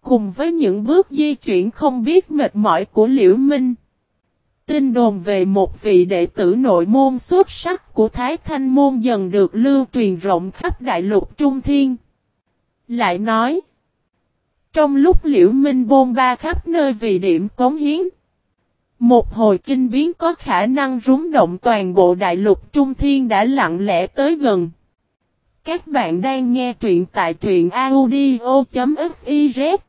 Cùng với những bước di chuyển không biết mệt mỏi của Liễu Minh, tin đồn về một vị đệ tử nội môn xuất sắc của Thái Thanh môn dần được lưu truyền rộng khắp đại lục Trung Thiên. Lại nói, trong lúc Liễu Minh bôn ba khắp nơi vì điểm cống hiến, một hồi kinh biến có khả năng rúng động toàn bộ đại lục Trung Thiên đã lặng lẽ tới gần. Các bạn đang nghe truyện tại truyện audio.fiz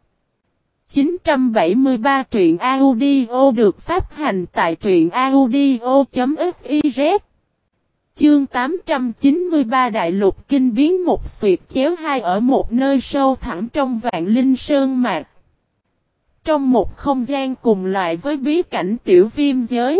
973 truyện audio được phát hành tại truyện audio.fiz. Chương 893 Đại lục kinh biến một xuyệt chéo hai ở một nơi sâu thẳm trong Vạn Linh Sơn mạc. Trong một không gian cùng loại với bí cảnh tiểu viêm giới.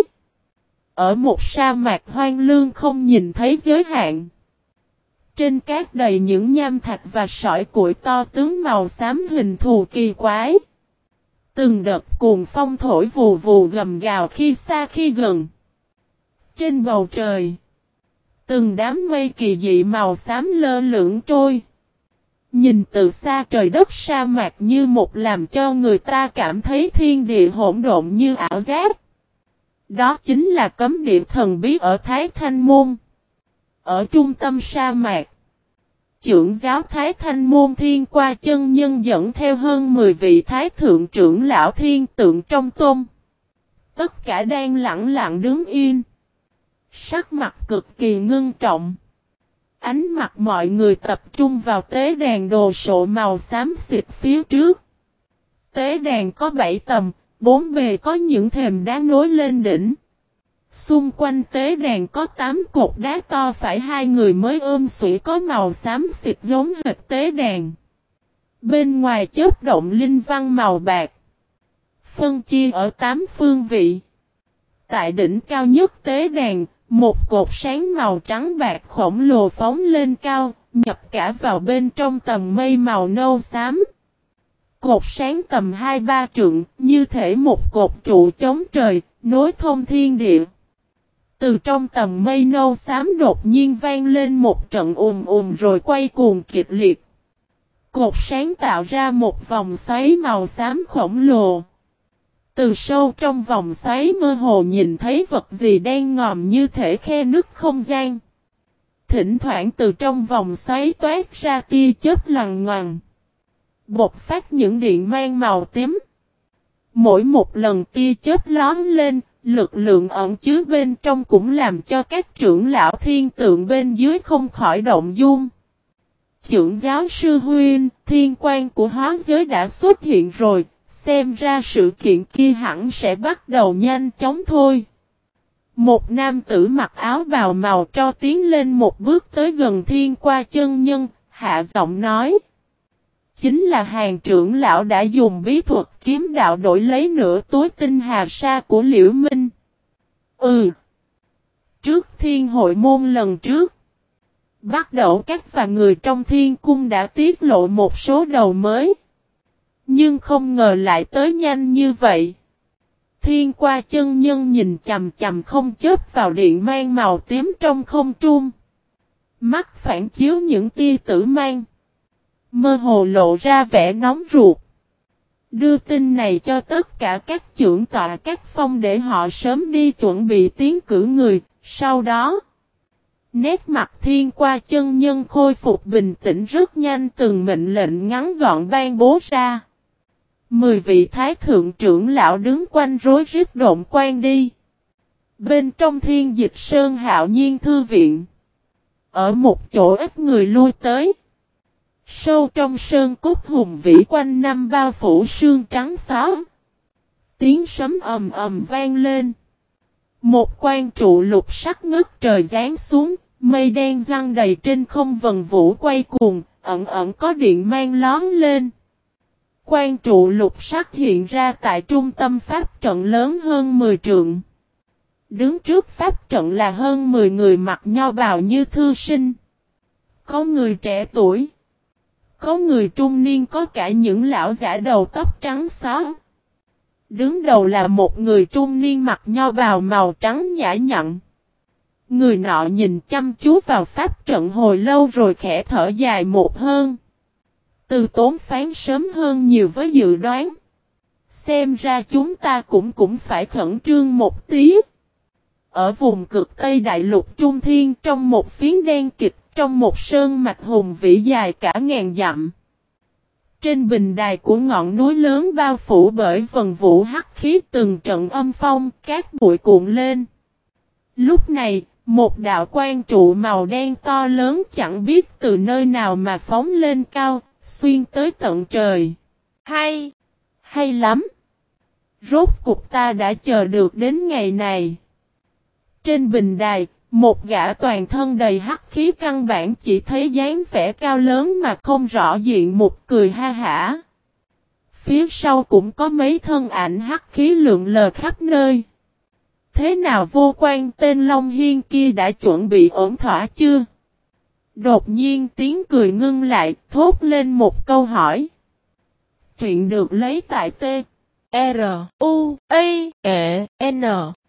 Ở một sa mạc hoang lương không nhìn thấy giới hạn. Trên cát đầy những nham thạch và sỏi củi to tướng màu xám hình thù kỳ quái. Từng đợt cuồng phong thổi vù vù gầm gào khi xa khi gần. Trên bầu trời, từng đám mây kỳ dị màu xám lơ lửng trôi. Nhìn từ xa trời đất sa mạc như một làm cho người ta cảm thấy thiên địa hỗn độn như ảo giác. Đó chính là cấm địa thần bí ở Thái Thanh môn. Ở trung tâm sa mạc, trưởng giáo Thái Thanh môn Thiên Qua chân nhân dẫn theo hơn 10 vị thái thượng trưởng lão thiên tượng trong tôn. Tất cả đang lặng lặng đứng yên. Sắc mặt cực kỳ ngưng trọng. Ánh mặt mọi người tập trung vào tế đàn đồ sộ màu xám xịt phía trước. Tế đàn có 7 tầm, 4 bề có những thềm đá nối lên đỉnh. Xung quanh tế đàn có 8 cột đá to phải 2 người mới ôm xủy có màu xám xịt giống hệt tế đàn. Bên ngoài chớp động linh văn màu bạc. Phân chia ở 8 phương vị. Tại đỉnh cao nhất tế đàn, một cột sáng màu trắng bạc khổng lồ phóng lên cao, nhập cả vào bên trong tầng mây màu nâu xám. Cột sáng tầm 2-3 trượng, như thể một cột trụ chống trời, nối thông thiên địa. Từ trong tầng mây nâu xám đột nhiên vang lên một trận rồi quay cuồng kịch liệt. Cột sáng tạo ra một vòng xoáy màu xám khổng lồ. Từ sâu trong vòng xoáy mơ hồ nhìn thấy vật gì đen ngòm như thể khe nứt không gian. Thỉnh thoảng từ trong vòng xoáy toát ra tia chớp lằn ngoằn. Bộc phát những điện mang màu tím. Mỗi một lần tia chớp lóm lên, lực lượng ẩn chứa bên trong cũng làm cho các trưởng lão thiên tượng bên dưới không khỏi động dung. Trưởng giáo sư huynh, thiên quan của hóa giới đã xuất hiện rồi. Xem ra sự kiện kia hẳn sẽ bắt đầu nhanh chóng thôi. Một nam tử mặc áo bào màu tro tiến lên một bước tới gần Thiên Qua chân nhân, hạ giọng nói. Chính là hàng trưởng lão đã dùng bí thuật kiếm đạo đổi lấy nửa túi tinh hà sa của Liễu Minh. Trước thiên hội môn lần trước, bắt đầu các và người trong thiên cung đã tiết lộ một số đầu mới. Nhưng không ngờ lại tới nhanh như vậy. Thiên Qua chân nhân nhìn chằm chằm không chớp vào điện mang màu tím trong không trung. Mắt phản chiếu những tia tử mang. Mơ hồ lộ ra vẻ nóng ruột. Đưa tin này cho tất cả các trưởng tọa các phong để họ sớm đi chuẩn bị tiến cử người. Sau đó, nét mặt Thiên Qua chân nhân khôi phục bình tĩnh rất nhanh, từng mệnh lệnh ngắn gọn ban bố ra. 10 vị thái thượng trưởng lão đứng quanh rối rít độn quan đi. Bên trong Thiên Dịch Sơn hạo nhiên thư viện. Ở một chỗ ít người lui tới. Sâu trong sơn cốt hùng vĩ quanh năm bao phủ sương trắng xóa. Tiếng sấm ầm ầm vang lên. Một quan trụ lục sắc ngất trời giáng xuống. Mây đen giăng đầy trên không vần vũ quay cuồng. Ẩn ẩn có điện mang lón lên. Quan trụ lục sắc hiện ra tại trung tâm pháp trận lớn hơn 10 trượng. Đứng trước pháp trận là hơn 10 người mặc nho bào như thư sinh. Có người trẻ tuổi. Có người trung niên, có cả những lão giả đầu tóc trắng xóa. Đứng đầu là một người trung niên mặc nho bào màu trắng nhã nhặn. Người nọ nhìn chăm chú vào pháp trận hồi lâu rồi khẽ thở dài một hơi. Từ Tốn phán sớm hơn nhiều với dự đoán. Xem ra chúng ta cũng phải khẩn trương một tí. Ở vùng cực Tây Đại Lục Trung Thiên trong một phiến đen kịch, trong một sơn mạch hùng vĩ dài cả ngàn dặm. Trên bình đài của ngọn núi lớn bao phủ bởi vần vũ hắc khí từng trận âm phong, cát bụi cuộn lên. Lúc này, một đạo quang trụ màu đen to lớn chẳng biết từ nơi nào mà phóng lên cao, xuyên tới tận trời. Hay lắm! Rốt cục ta đã chờ được đến ngày này. Trên bình đài, một gã toàn thân đầy hắc khí căn bản chỉ thấy dáng vẻ cao lớn mà không rõ diện mục cười ha hả. Phía sau cũng có mấy thân ảnh hắc khí lượn lờ khắp nơi. Thế nào vô quan tên Long Hiên kia đã chuẩn bị ổn thỏa chưa? Đột nhiên tiếng cười ngưng lại, thốt lên một câu hỏi. Truyện được lấy tại T. R. U. A. E. N.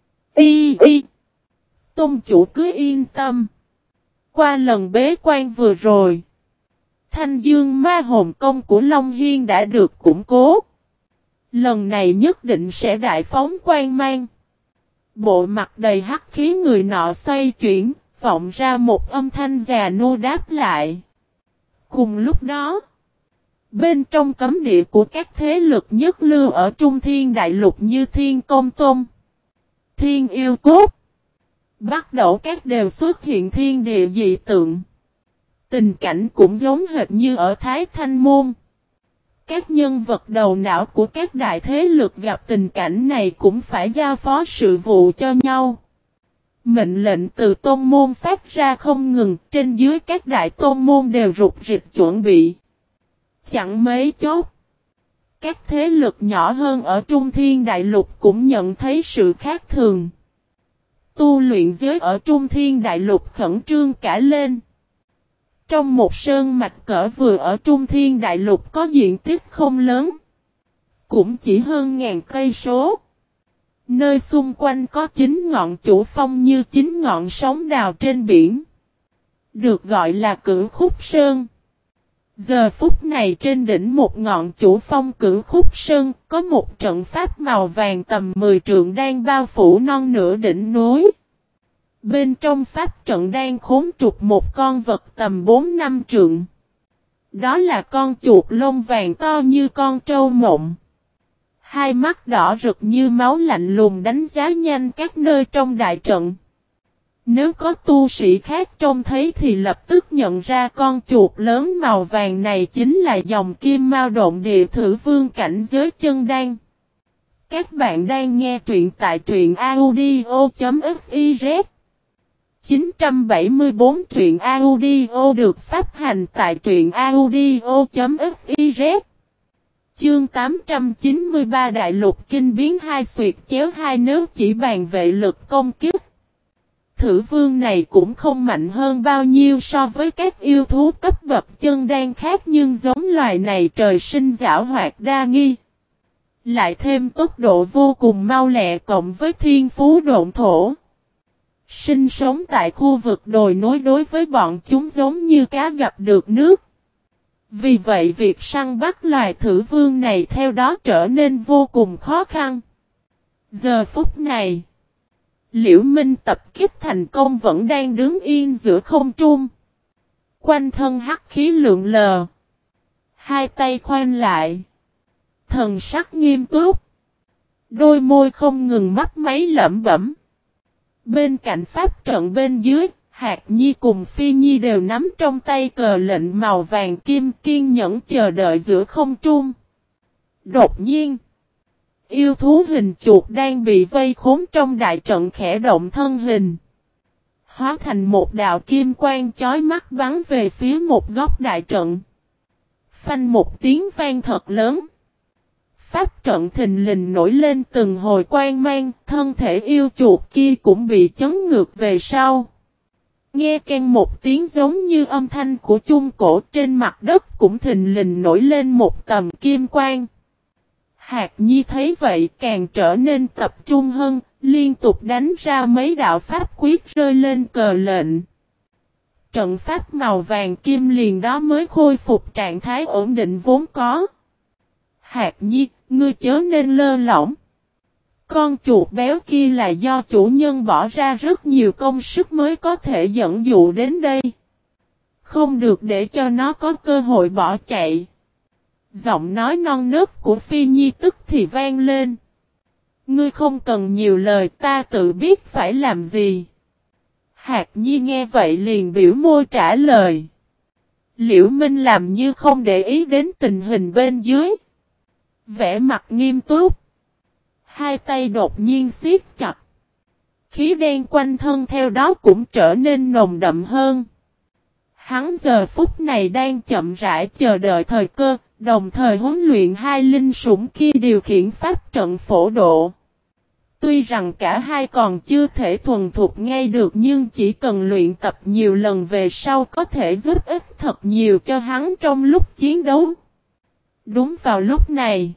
I. Tôn chủ cứ yên tâm. Qua lần bế quan vừa rồi, Thanh Dương Ma Hồn Công của Long Hiên đã được củng cố. Lần này nhất định sẽ đại phóng quang mang. Bộ mặt đầy hắc khí người nọ xoay chuyển, vọng ra một âm thanh già nua đáp lại. Cùng lúc đó, bên trong cấm địa của các thế lực nhất lưu ở Trung Thiên Đại Lục như Thiên Công Tôn, Thiên Yêu Cốt, bắt đầu các đều xuất hiện thiên địa dị tượng. Tình cảnh cũng giống hệt như ở Thái Thanh Môn. Các nhân vật đầu não của các đại thế lực gặp tình cảnh này cũng phải giao phó sự vụ cho nhau. Mệnh lệnh từ tôn môn phát ra không ngừng, trên dưới các đại tôn môn đều rục rịch chuẩn bị. Chẳng mấy chốc, các thế lực nhỏ hơn ở Trung Thiên Đại Lục cũng nhận thấy sự khác thường. Tu luyện giới ở Trung Thiên Đại Lục khẩn trương cả lên. Trong một sơn mạch cỡ vừa ở Trung Thiên Đại Lục có diện tích không lớn, cũng chỉ hơn ngàn cây số. Nơi xung quanh có 9 ngọn chủ phong như 9 ngọn sóng đào trên biển, được gọi là Cửu Khúc Sơn. Giờ phút này trên đỉnh một ngọn chủ phong Cửu Khúc Sơn có một trận pháp màu vàng tầm 10 trượng đang bao phủ non nửa đỉnh núi. Bên trong pháp trận đang khốn trục một con vật tầm 4-5 trượng. Đó là con chuột lông vàng to như con trâu mộng. Hai mắt đỏ rực như máu lạnh lùng đánh giá nhanh các nơi trong đại trận. Nếu có tu sĩ khác trông thấy thì lập tức nhận ra con chuột lớn màu vàng này chính là dòng kim mao độn địa thử vương cảnh giới chân đan. Các bạn đang nghe truyện tại truyện audio.fiz 974 truyện audio được phát hành tại truyện audio.fiz. Chương 893 Đại Lục Kinh Biến hai xuyệt chéo hai. Nếu chỉ bàn vệ lực công kích, thử vương này cũng không mạnh hơn bao nhiêu so với các yêu thú cấp bậc chân đan khác, nhưng giống loài này trời sinh giảo hoạt đa nghi. Lại thêm tốc độ vô cùng mau lẹ cộng với thiên phú độn thổ. Sinh sống tại khu vực đồi núi đối với bọn chúng giống như cá gặp được nước. Vì vậy việc săn bắt loài thử vương này theo đó trở nên vô cùng khó khăn. Giờ phút này, Liễu Minh tập kích thành công vẫn đang đứng yên giữa không trung. Quanh thân hắc khí lượn lờ. Hai tay khoanh lại. Thần sắc nghiêm túc. Đôi môi không ngừng mấp máy lẩm bẩm. Bên cạnh pháp trận bên dưới, Hạc Nhi cùng Phi Nhi đều nắm trong tay cờ lệnh màu vàng kim kiên nhẫn chờ đợi giữa không trung. Đột nhiên, yêu thú hình chuột đang bị vây khốn trong đại trận khẽ động thân hình. Hóa thành một đạo kim quang chói mắt bắn về phía một góc đại trận. Phanh một tiếng vang thật lớn. Pháp trận thình lình nổi lên từng hồi quang mang, thân thể yêu chuột kia cũng bị chấn ngược về sau. Nghe keng một tiếng giống như âm thanh của chuông cổ, trên mặt đất cũng thình lình nổi lên một tầm kim quang. Hạc Nhi thấy vậy càng trở nên tập trung hơn, liên tục đánh ra mấy đạo pháp quyết rơi lên cờ lệnh. trận pháp màu vàng kim liền đó mới khôi phục trạng thái ổn định vốn có. Hạt Nhi, ngươi chớ nên lơ lỏng. Con chuột béo kia là do chủ nhân bỏ ra rất nhiều công sức mới có thể dẫn dụ đến đây. Không được để cho nó có cơ hội bỏ chạy. Giọng nói non nớt của Phi Nhi tức thì vang lên. Ngươi không cần nhiều lời, ta tự biết phải làm gì. Hạt Nhi nghe vậy liền biểu môi trả lời. Liễu Minh làm như không để ý đến tình hình bên dưới. Vẻ mặt nghiêm túc. Hai tay đột nhiên siết chặt. Khí đen quanh thân theo đó cũng trở nên nồng đậm hơn. Hắn giờ phút này đang chậm rãi chờ đợi thời cơ, đồng thời huấn luyện hai linh sủng kia điều khiển pháp trận phổ độ. Tuy rằng cả hai còn chưa thể thuần thục ngay được nhưng chỉ cần luyện tập nhiều lần về sau có thể giúp ích thật nhiều cho hắn trong lúc chiến đấu. Đúng vào lúc này,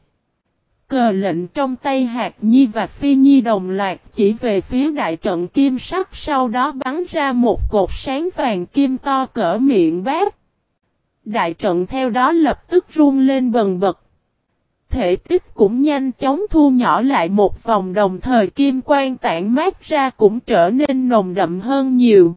cờ lệnh trong tay Hạt Nhi và Phi Nhi đồng loạt chỉ về phía đại trận kim sắc, sau đó bắn ra một cột sáng vàng kim to cỡ miệng bát. Đại trận theo đó lập tức rung lên bần bật. Thể tích cũng nhanh chóng thu nhỏ lại một vòng, đồng thời kim quang tản mát ra cũng trở nên nồng đậm hơn nhiều.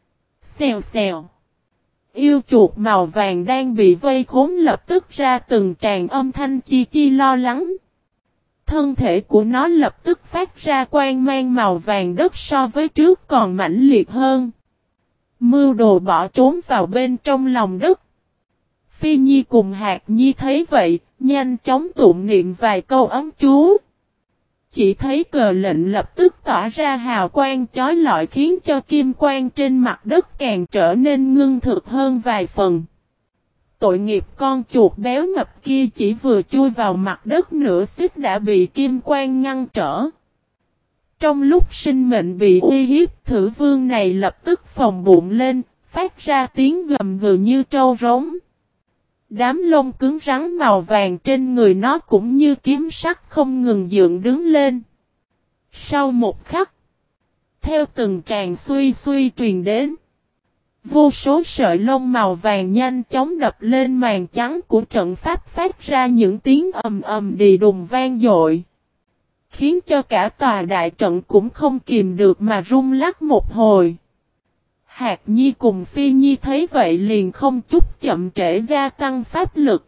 Xèo xèo. Yêu chuột màu vàng đang bị vây khốn lập tức ra từng tràng âm thanh chi chi lo lắng. Thân thể của nó lập tức phát ra quang mang màu vàng đất so với trước còn mãnh liệt hơn. Mưu đồ bỏ trốn vào bên trong lòng đất. Phi Nhi cùng Hạt Nhi thấy vậy, nhanh chóng tụng niệm vài câu ấm chú. Chỉ thấy cờ lệnh lập tức tỏa ra hào quang chói lọi khiến cho kim quang trên mặt đất càng trở nên ngưng thực hơn vài phần. Tội nghiệp con chuột béo mập kia chỉ vừa chui vào mặt đất nửa xích đã bị kim quang ngăn trở. Trong lúc sinh mệnh bị uy hiếp, thử vương này lập tức phồng bụng lên, phát ra tiếng gầm gừ như trâu rống. Đám lông cứng rắn màu vàng trên người nó cũng như kiếm sắt không ngừng dựng đứng lên. Sau một khắc, theo từng tràng suy suy truyền đến, vô số sợi lông màu vàng nhanh chóng đập lên màn trắng của trận pháp phát ra những tiếng ầm ầm đì đùng vang dội. Khiến cho cả tòa đại trận cũng không kìm được mà rung lắc một hồi. Hạt Nhi cùng Phi Nhi thấy vậy liền không chút chậm trễ gia tăng pháp lực.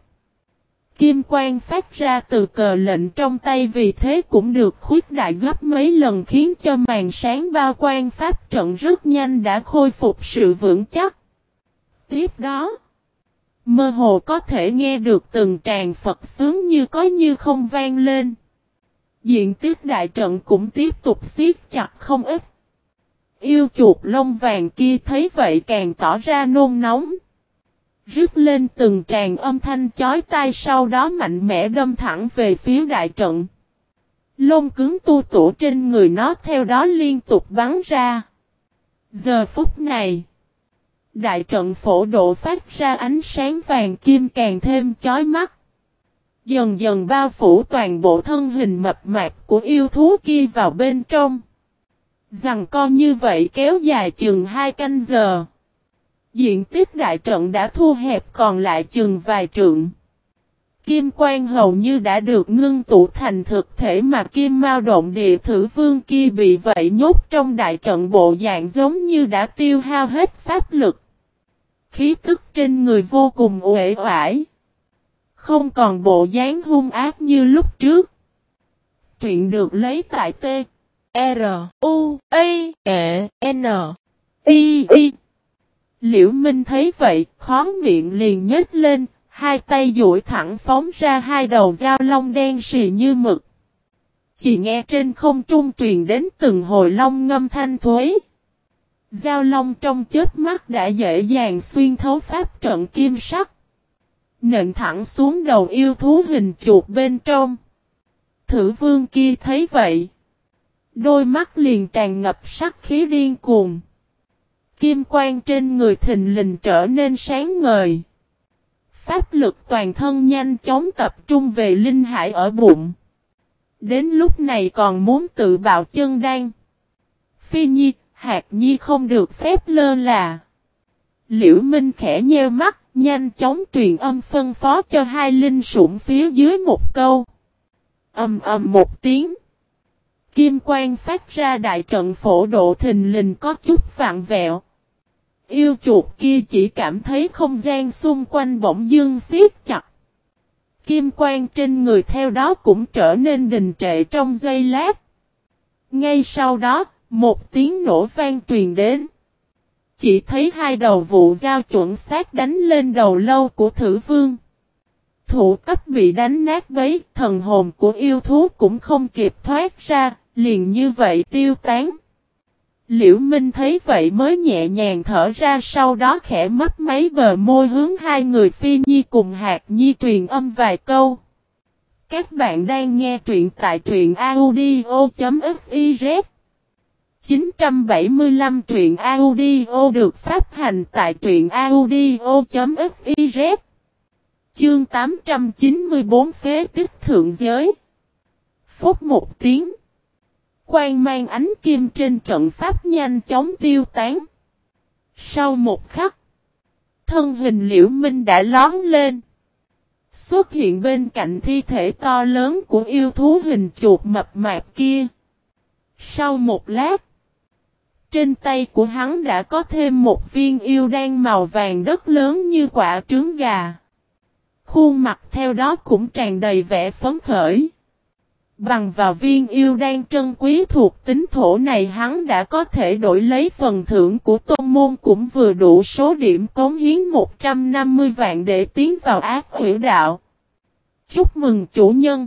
Kim quang phát ra từ cờ lệnh trong tay vì thế cũng được khuếch đại gấp mấy lần khiến cho màn sáng bao quang pháp trận rất nhanh đã khôi phục sự vững chắc. Tiếp đó, mơ hồ có thể nghe được từng tràng Phật sướng như có như không vang lên. Diện tích đại trận cũng tiếp tục siết chặt không ít. Yêu chuột lông vàng kia thấy vậy càng tỏ ra nôn nóng. Rứt lên từng tràng âm thanh chói tai, sau đó mạnh mẽ đâm thẳng về phía đại trận. Lông cứng tu tủa trên người nó theo đó liên tục bắn ra. Giờ phút này, đại trận phổ độ phát ra ánh sáng vàng kim càng thêm chói mắt. Dần dần bao phủ toàn bộ thân hình mập mạp của yêu thú kia vào bên trong. Giằng co như vậy kéo dài chừng 2 canh giờ. Diện tích đại trận đã thu hẹp còn lại chừng vài trượng. Kim quang hầu như đã được ngưng tụ thành thực thể mà Kim Mao Động Địa Thử Vương kia bị vậy nhốt trong đại trận bộ dạng giống như đã tiêu hao hết pháp lực. Khí tức trên người vô cùng uể oải. Không còn bộ dáng hung ác như lúc trước. Truyện được lấy tại T. R. U. A. E. N. I. I. Liễu Minh thấy vậy, khóe miệng liền nhếch lên, hai tay duỗi thẳng phóng ra hai đầu dao long đen sì như mực. Chỉ nghe trên không trung truyền đến từng hồi long ngâm thanh thuế. Dao long trong chớp mắt đã dễ dàng xuyên thấu pháp trận kim sắc. Nện thẳng xuống đầu yêu thú hình chuột bên trong. Thử vương kia thấy vậy, đôi mắt liền tràn ngập sắc khí điên cuồng. Kim quang trên người thình lình trở nên sáng ngời. Pháp lực toàn thân nhanh chóng tập trung về linh hải ở bụng. Đến lúc này còn muốn tự bạo chân đan. Phi Nhi, Hạt Nhi không được phép lơ là. Liễu Minh khẽ nheo mắt, nhanh chóng truyền âm phân phó cho hai linh sủng phía dưới một câu. Ầm ầm một tiếng. Kim quang phát ra đại trận phổ độ thình lình có chút vặn vẹo. Yêu chuột kia chỉ cảm thấy không gian xung quanh bỗng dưng siết chặt. Kim quang trên người theo đó cũng trở nên đình trệ trong giây lát. Ngay sau đó, một tiếng nổ vang truyền đến. Chỉ thấy hai đầu vụ dao chuẩn xác đánh lên đầu lâu của Thử Vương. Thủ cấp bị đánh nát bấy, thần hồn của yêu thú cũng không kịp thoát ra, liền như vậy tiêu tán. Liễu Minh thấy vậy mới nhẹ nhàng thở ra, sau đó khẽ mấp máy bờ môi hướng hai người Phi Nhi cùng Hạc Nhi truyền âm vài câu. Các bạn đang nghe truyện tại truyện audio.fiz 975 truyện audio được phát hành tại truyện audio.fiz. Chương 894 Phế tích thượng giới. Phút một tiếng. Quang mang ánh kim trên trận pháp nhanh chóng tiêu tán. Sau một khắc, thân hình Liễu Minh đã lóm lên. Xuất hiện bên cạnh thi thể to lớn của yêu thú hình chuột mập mạp kia. Sau một lát, trên tay của hắn đã có thêm một viên yêu đan màu vàng đất lớn như quả trứng gà. Khuôn mặt theo đó cũng tràn đầy vẻ phấn khởi. Bằng vào viên yêu đan trân quý thuộc tính thổ này, hắn đã có thể đổi lấy phần thưởng của tôn môn, cũng vừa đủ số điểm cống hiến 150 vạn để tiến vào ác hủy đạo. Chúc mừng chủ nhân.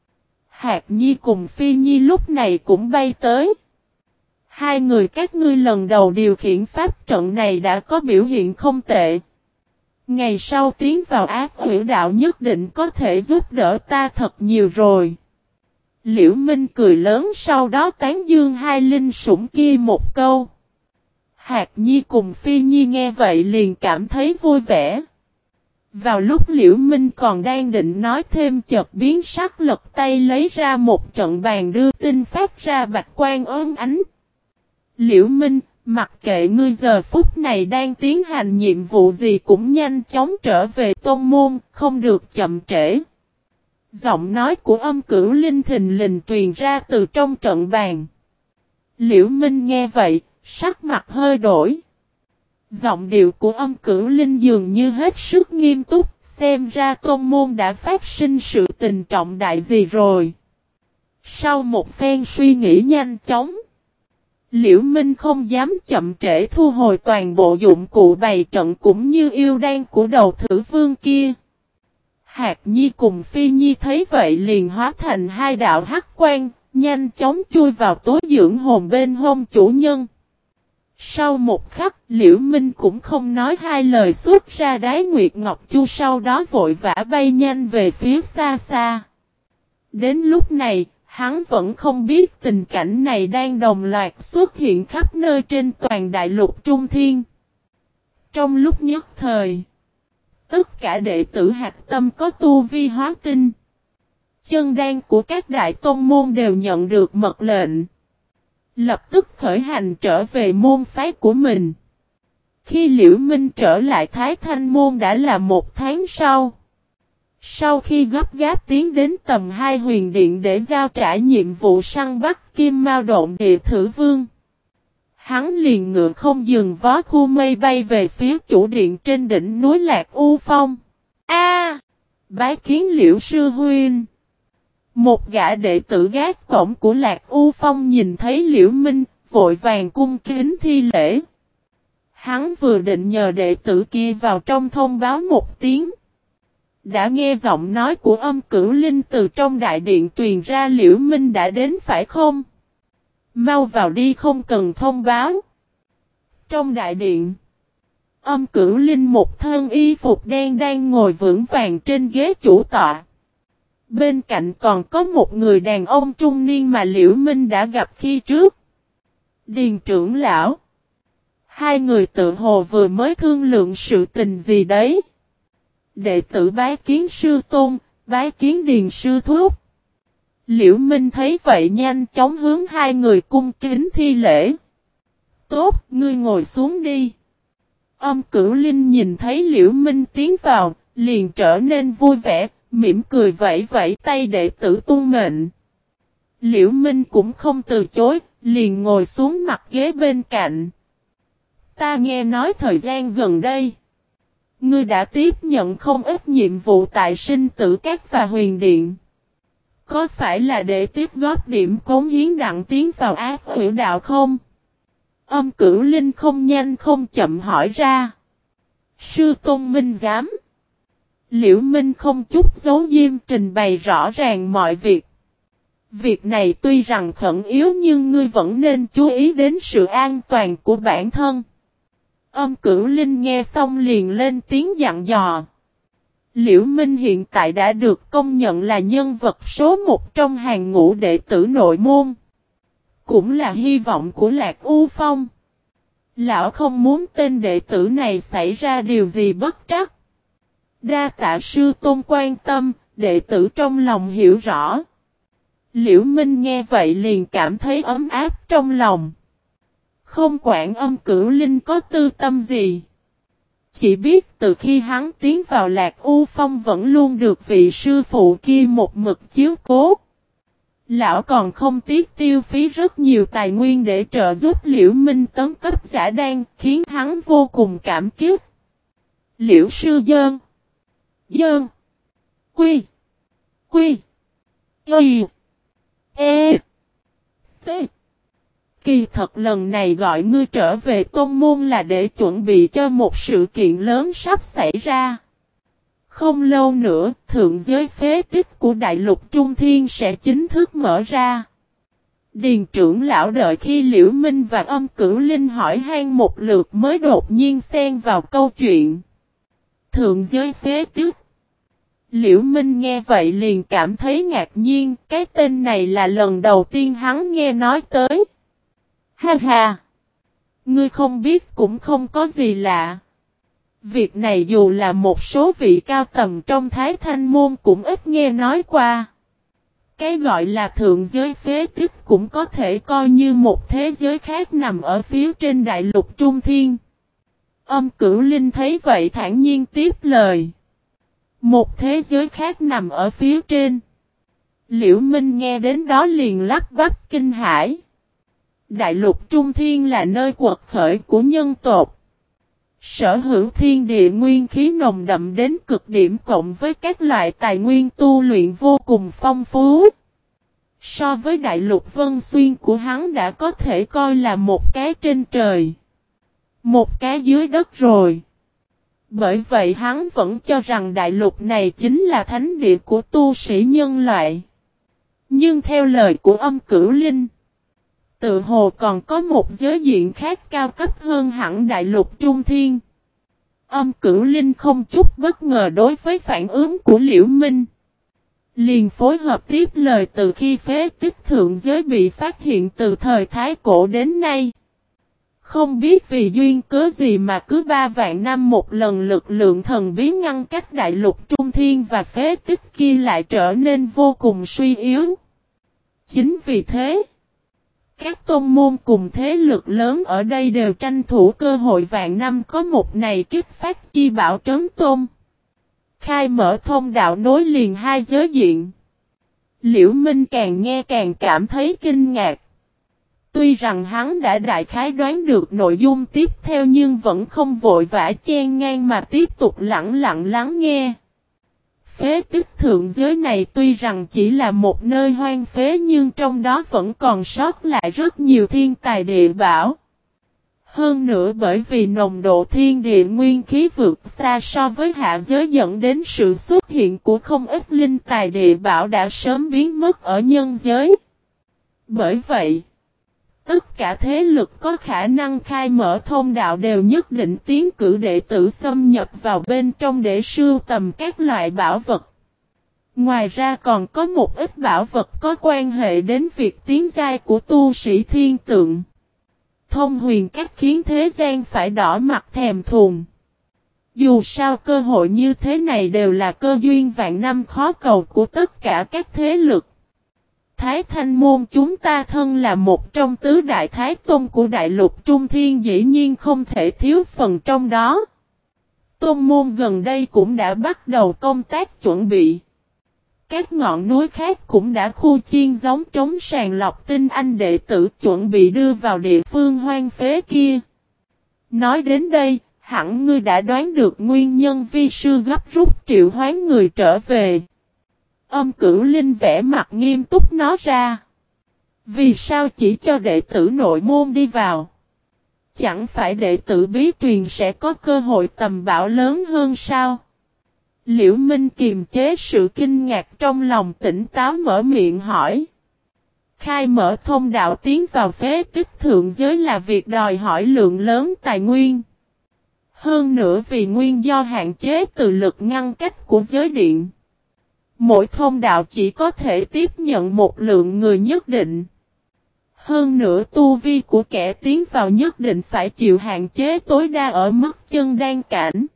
Hạc Nhi cùng Phi Nhi lúc này cũng bay tới. Hai người các ngươi lần đầu điều khiển pháp trận này đã có biểu hiện không tệ. Ngày sau tiến vào ác hủy đạo nhất định có thể giúp đỡ ta thật nhiều rồi. Liễu Minh cười lớn, sau đó tán dương hai linh sủng kia một câu. Hạc Nhi cùng Phi Nhi nghe vậy liền cảm thấy vui vẻ. Vào lúc Liễu Minh còn đang định nói thêm, chợt biến sắc, lật tay lấy ra một trận bàn đưa tin phát ra bạch quang óng ánh. Liễu Minh, mặc kệ ngươi giờ phút này đang tiến hành nhiệm vụ gì cũng nhanh chóng trở về tôn môn, không được chậm trễ. Giọng nói của Âm Cửu Linh thình lình truyền ra từ trong trận bàn. Liễu Minh nghe vậy, sắc mặt hơi đổi. Giọng điệu của Âm Cửu Linh dường như hết sức nghiêm túc, xem ra tôn môn đã phát sinh sự tình trọng đại gì rồi. Sau một phen suy nghĩ nhanh chóng, Liễu Minh không dám chậm trễ thu hồi toàn bộ dụng cụ bày trận cũng như yêu đan của đầu Thử Vương kia. Hạc Nhi cùng Phi Nhi thấy vậy liền hóa thành hai đạo hắc quang, nhanh chóng chui vào túi dưỡng hồn bên hông chủ nhân. Sau một khắc, Liễu Minh cũng không nói hai lời xuất ra đáy Nguyệt Ngọc Chu, sau đó vội vã bay nhanh về phía xa xa. Đến lúc này, hắn vẫn không biết tình cảnh này đang đồng loạt xuất hiện khắp nơi trên toàn đại lục Trung Thiên. Trong lúc nhất thời, tất cả đệ tử hạch tâm có tu vi hóa tinh, chân đan của các đại tôn môn đều nhận được mật lệnh. Lập tức khởi hành trở về môn phái của mình. Khi Liễu Minh trở lại Thái Thanh môn đã là một tháng sau. Sau khi gấp gáp tiến đến tầm 2 huyền điện để giao trả nhiệm vụ săn bắt Kim Mao Độn Địa Thử Vương, hắn liền ngựa không dừng vó khu mây bay về phía chủ điện trên đỉnh núi Lạc U Phong. Bái kiến Liễu sư huynh. Một gã đệ tử gác cổng của Lạc U Phong nhìn thấy Liễu Minh, vội vàng cung kính thi lễ. Hắn vừa định nhờ đệ tử kia vào trong thông báo một tiếng, đã nghe giọng nói của Âm Cửu Linh từ trong đại điện truyền ra, Liễu Minh đã đến phải không? Mau vào đi, không cần thông báo. Trong đại điện, Âm Cửu Linh một thân y phục đen đang ngồi vững vàng trên ghế chủ tọa. Bên cạnh còn có một người đàn ông trung niên mà Liễu Minh đã gặp khi trước. Điền trưởng lão. Hai người tự hồ vừa mới thương lượng sự tình gì đấy. Đệ tử bái kiến sư tôn, bái kiến Điền sư thúc. Liễu Minh thấy vậy nhanh chóng hướng hai người cung kính thi lễ. Tốt, ngươi ngồi xuống đi. Âm Cửu Linh nhìn thấy Liễu Minh tiến vào, liền trở nên vui vẻ, mỉm cười vẫy vẫy tay đệ tử tuân mệnh. Liễu Minh cũng không từ chối, liền ngồi xuống mặt ghế bên cạnh. Ta nghe nói thời gian gần đây, ngươi đã tiếp nhận không ít nhiệm vụ tại Sinh Tử Các và Huyền Điện. Có phải là để tiếp góp điểm cống hiến đặng tiến vào Ác Hữu Đạo không? Âm Cửu Linh không nhanh không chậm hỏi ra. Sư Tôn Minh dám. Liễu Minh không chút giấu diêm trình bày rõ ràng mọi việc. Việc này tuy rằng khẩn yếu nhưng ngươi vẫn nên chú ý đến sự an toàn của bản thân. Âm Cửu Linh nghe xong liền lên tiếng dặn dò. Liễu Minh hiện tại đã được công nhận là nhân vật số 1 trong hàng ngũ đệ tử nội môn. Cũng là hy vọng của Lạc U Phong. Lão không muốn tên đệ tử này xảy ra điều gì bất trắc. Đa tạ sư tôn quan tâm, đệ tử trong lòng hiểu rõ. Liễu Minh nghe vậy liền cảm thấy ấm áp trong lòng. Không quản Âm Cửu Linh có tư tâm gì. Chỉ biết từ khi hắn tiến vào Lạc U Phong vẫn luôn được vị sư phụ kia một mực chiếu cố. Lão còn không tiếc tiêu phí rất nhiều tài nguyên để trợ giúp Liễu Minh tấn cấp giả đan, khiến hắn vô cùng cảm kích. Liễu sư dơn. Dơn. Quy. Quy. Y. E. T. Kỳ thật lần này gọi ngươi trở về tôn môn là để chuẩn bị cho một sự kiện lớn sắp xảy ra. Không lâu nữa, thượng giới phế tích của Đại Lục Trung Thiên sẽ chính thức mở ra. Điền trưởng lão đợi khi Liễu Minh và Âm Cửu Linh hỏi han một lượt mới đột nhiên xen vào câu chuyện. Thượng giới phế tích. Liễu Minh nghe vậy liền cảm thấy ngạc nhiên, cái tên này là lần đầu tiên hắn nghe nói tới. Ha ha! Ngươi không biết cũng không có gì lạ. Việc này dù là một số vị cao tầng trong Thái Thanh Môn cũng ít nghe nói qua. Cái gọi là thượng giới phế tích cũng có thể coi như một thế giới khác nằm ở phía trên Đại Lục Trung Thiên. Âm Cửu Linh thấy vậy thản nhiên tiếp lời. Một thế giới khác nằm ở phía trên. Liễu Minh nghe đến đó liền lắp bắp kinh hãi. Đại Lục Trung Thiên là nơi quật khởi của nhân tộc. Sở hữu thiên địa nguyên khí nồng đậm đến cực điểm cộng với các loại tài nguyên tu luyện vô cùng phong phú. So với Đại Lục Vân Xuyên của hắn đã có thể coi là một cái trên trời. Một cái dưới đất rồi. Bởi vậy hắn vẫn cho rằng đại lục này chính là thánh địa của tu sĩ nhân loại. Nhưng theo lời của Âm Cửu Linh, tự hồ còn có một giới diện khác cao cấp hơn hẳn Đại Lục Trung Thiên. Âm Cửu Linh không chút bất ngờ đối với phản ứng của Liễu Minh. Liền phối hợp tiếp lời từ khi phế tích thượng giới bị phát hiện từ thời Thái Cổ đến nay. Không biết vì duyên cớ gì mà cứ 3 vạn năm một lần lực lượng thần bí ngăn cách Đại Lục Trung Thiên và phế tích kia lại trở nên vô cùng suy yếu. Chính vì thế, các tôn môn cùng thế lực lớn ở đây đều tranh thủ cơ hội vạn năm có một này kích phát chi bảo trấn tôn. Khai mở thông đạo nối liền hai giới diện. Liễu Minh càng nghe càng cảm thấy kinh ngạc. Tuy rằng hắn đã đại khái đoán được nội dung tiếp theo nhưng vẫn không vội vã chen ngang mà tiếp tục lặng lặng lắng nghe. Phế tích thượng giới này tuy rằng chỉ là một nơi hoang phế nhưng trong đó vẫn còn sót lại rất nhiều thiên tài địa bảo. Hơn nữa bởi vì nồng độ thiên địa nguyên khí vượt xa so với hạ giới dẫn đến sự xuất hiện của không ít linh tài địa bảo đã sớm biến mất ở nhân giới. Bởi vậy, tất cả thế lực có khả năng khai mở thông đạo đều nhất định tiến cử đệ tử xâm nhập vào bên trong để sưu tầm các loại bảo vật. Ngoài ra còn có một ít bảo vật có quan hệ đến việc tiến giai của tu sĩ thiên tượng. Thông huyền các khiến thế gian phải đỏ mặt thèm thuồng. Dù sao cơ hội như thế này đều là cơ duyên vạn năm khó cầu của tất cả các thế lực. Thái Thanh Môn chúng ta thân là một trong tứ đại thái tôn của đại lục Trung Thiên dĩ nhiên không thể thiếu phần trong đó. Tôn môn gần đây cũng đã bắt đầu công tác chuẩn bị. Các ngọn núi khác cũng đã khu chiên giống trống sàng lọc tinh anh đệ tử chuẩn bị đưa vào địa phương hoang phế kia. Nói đến đây, hẳn ngươi đã đoán được nguyên nhân vi sư gấp rút triệu hoán người trở về. Âm Cửu Linh vẽ mặt nghiêm túc nói ra. Vì sao chỉ cho đệ tử nội môn đi vào? Chẳng phải đệ tử bí truyền sẽ có cơ hội tầm bảo lớn hơn sao? Liễu Minh kiềm chế sự kinh ngạc trong lòng tỉnh táo mở miệng hỏi. Khai mở thông đạo tiến vào phế tích thượng giới là việc đòi hỏi lượng lớn tài nguyên. Hơn nữa vì nguyên do hạn chế từ lực ngăn cách của giới điện. Mỗi thông đạo chỉ có thể tiếp nhận một lượng người nhất định. Hơn nữa tu vi của kẻ tiến vào nhất định phải chịu hạn chế tối đa ở mức chân đan cảnh.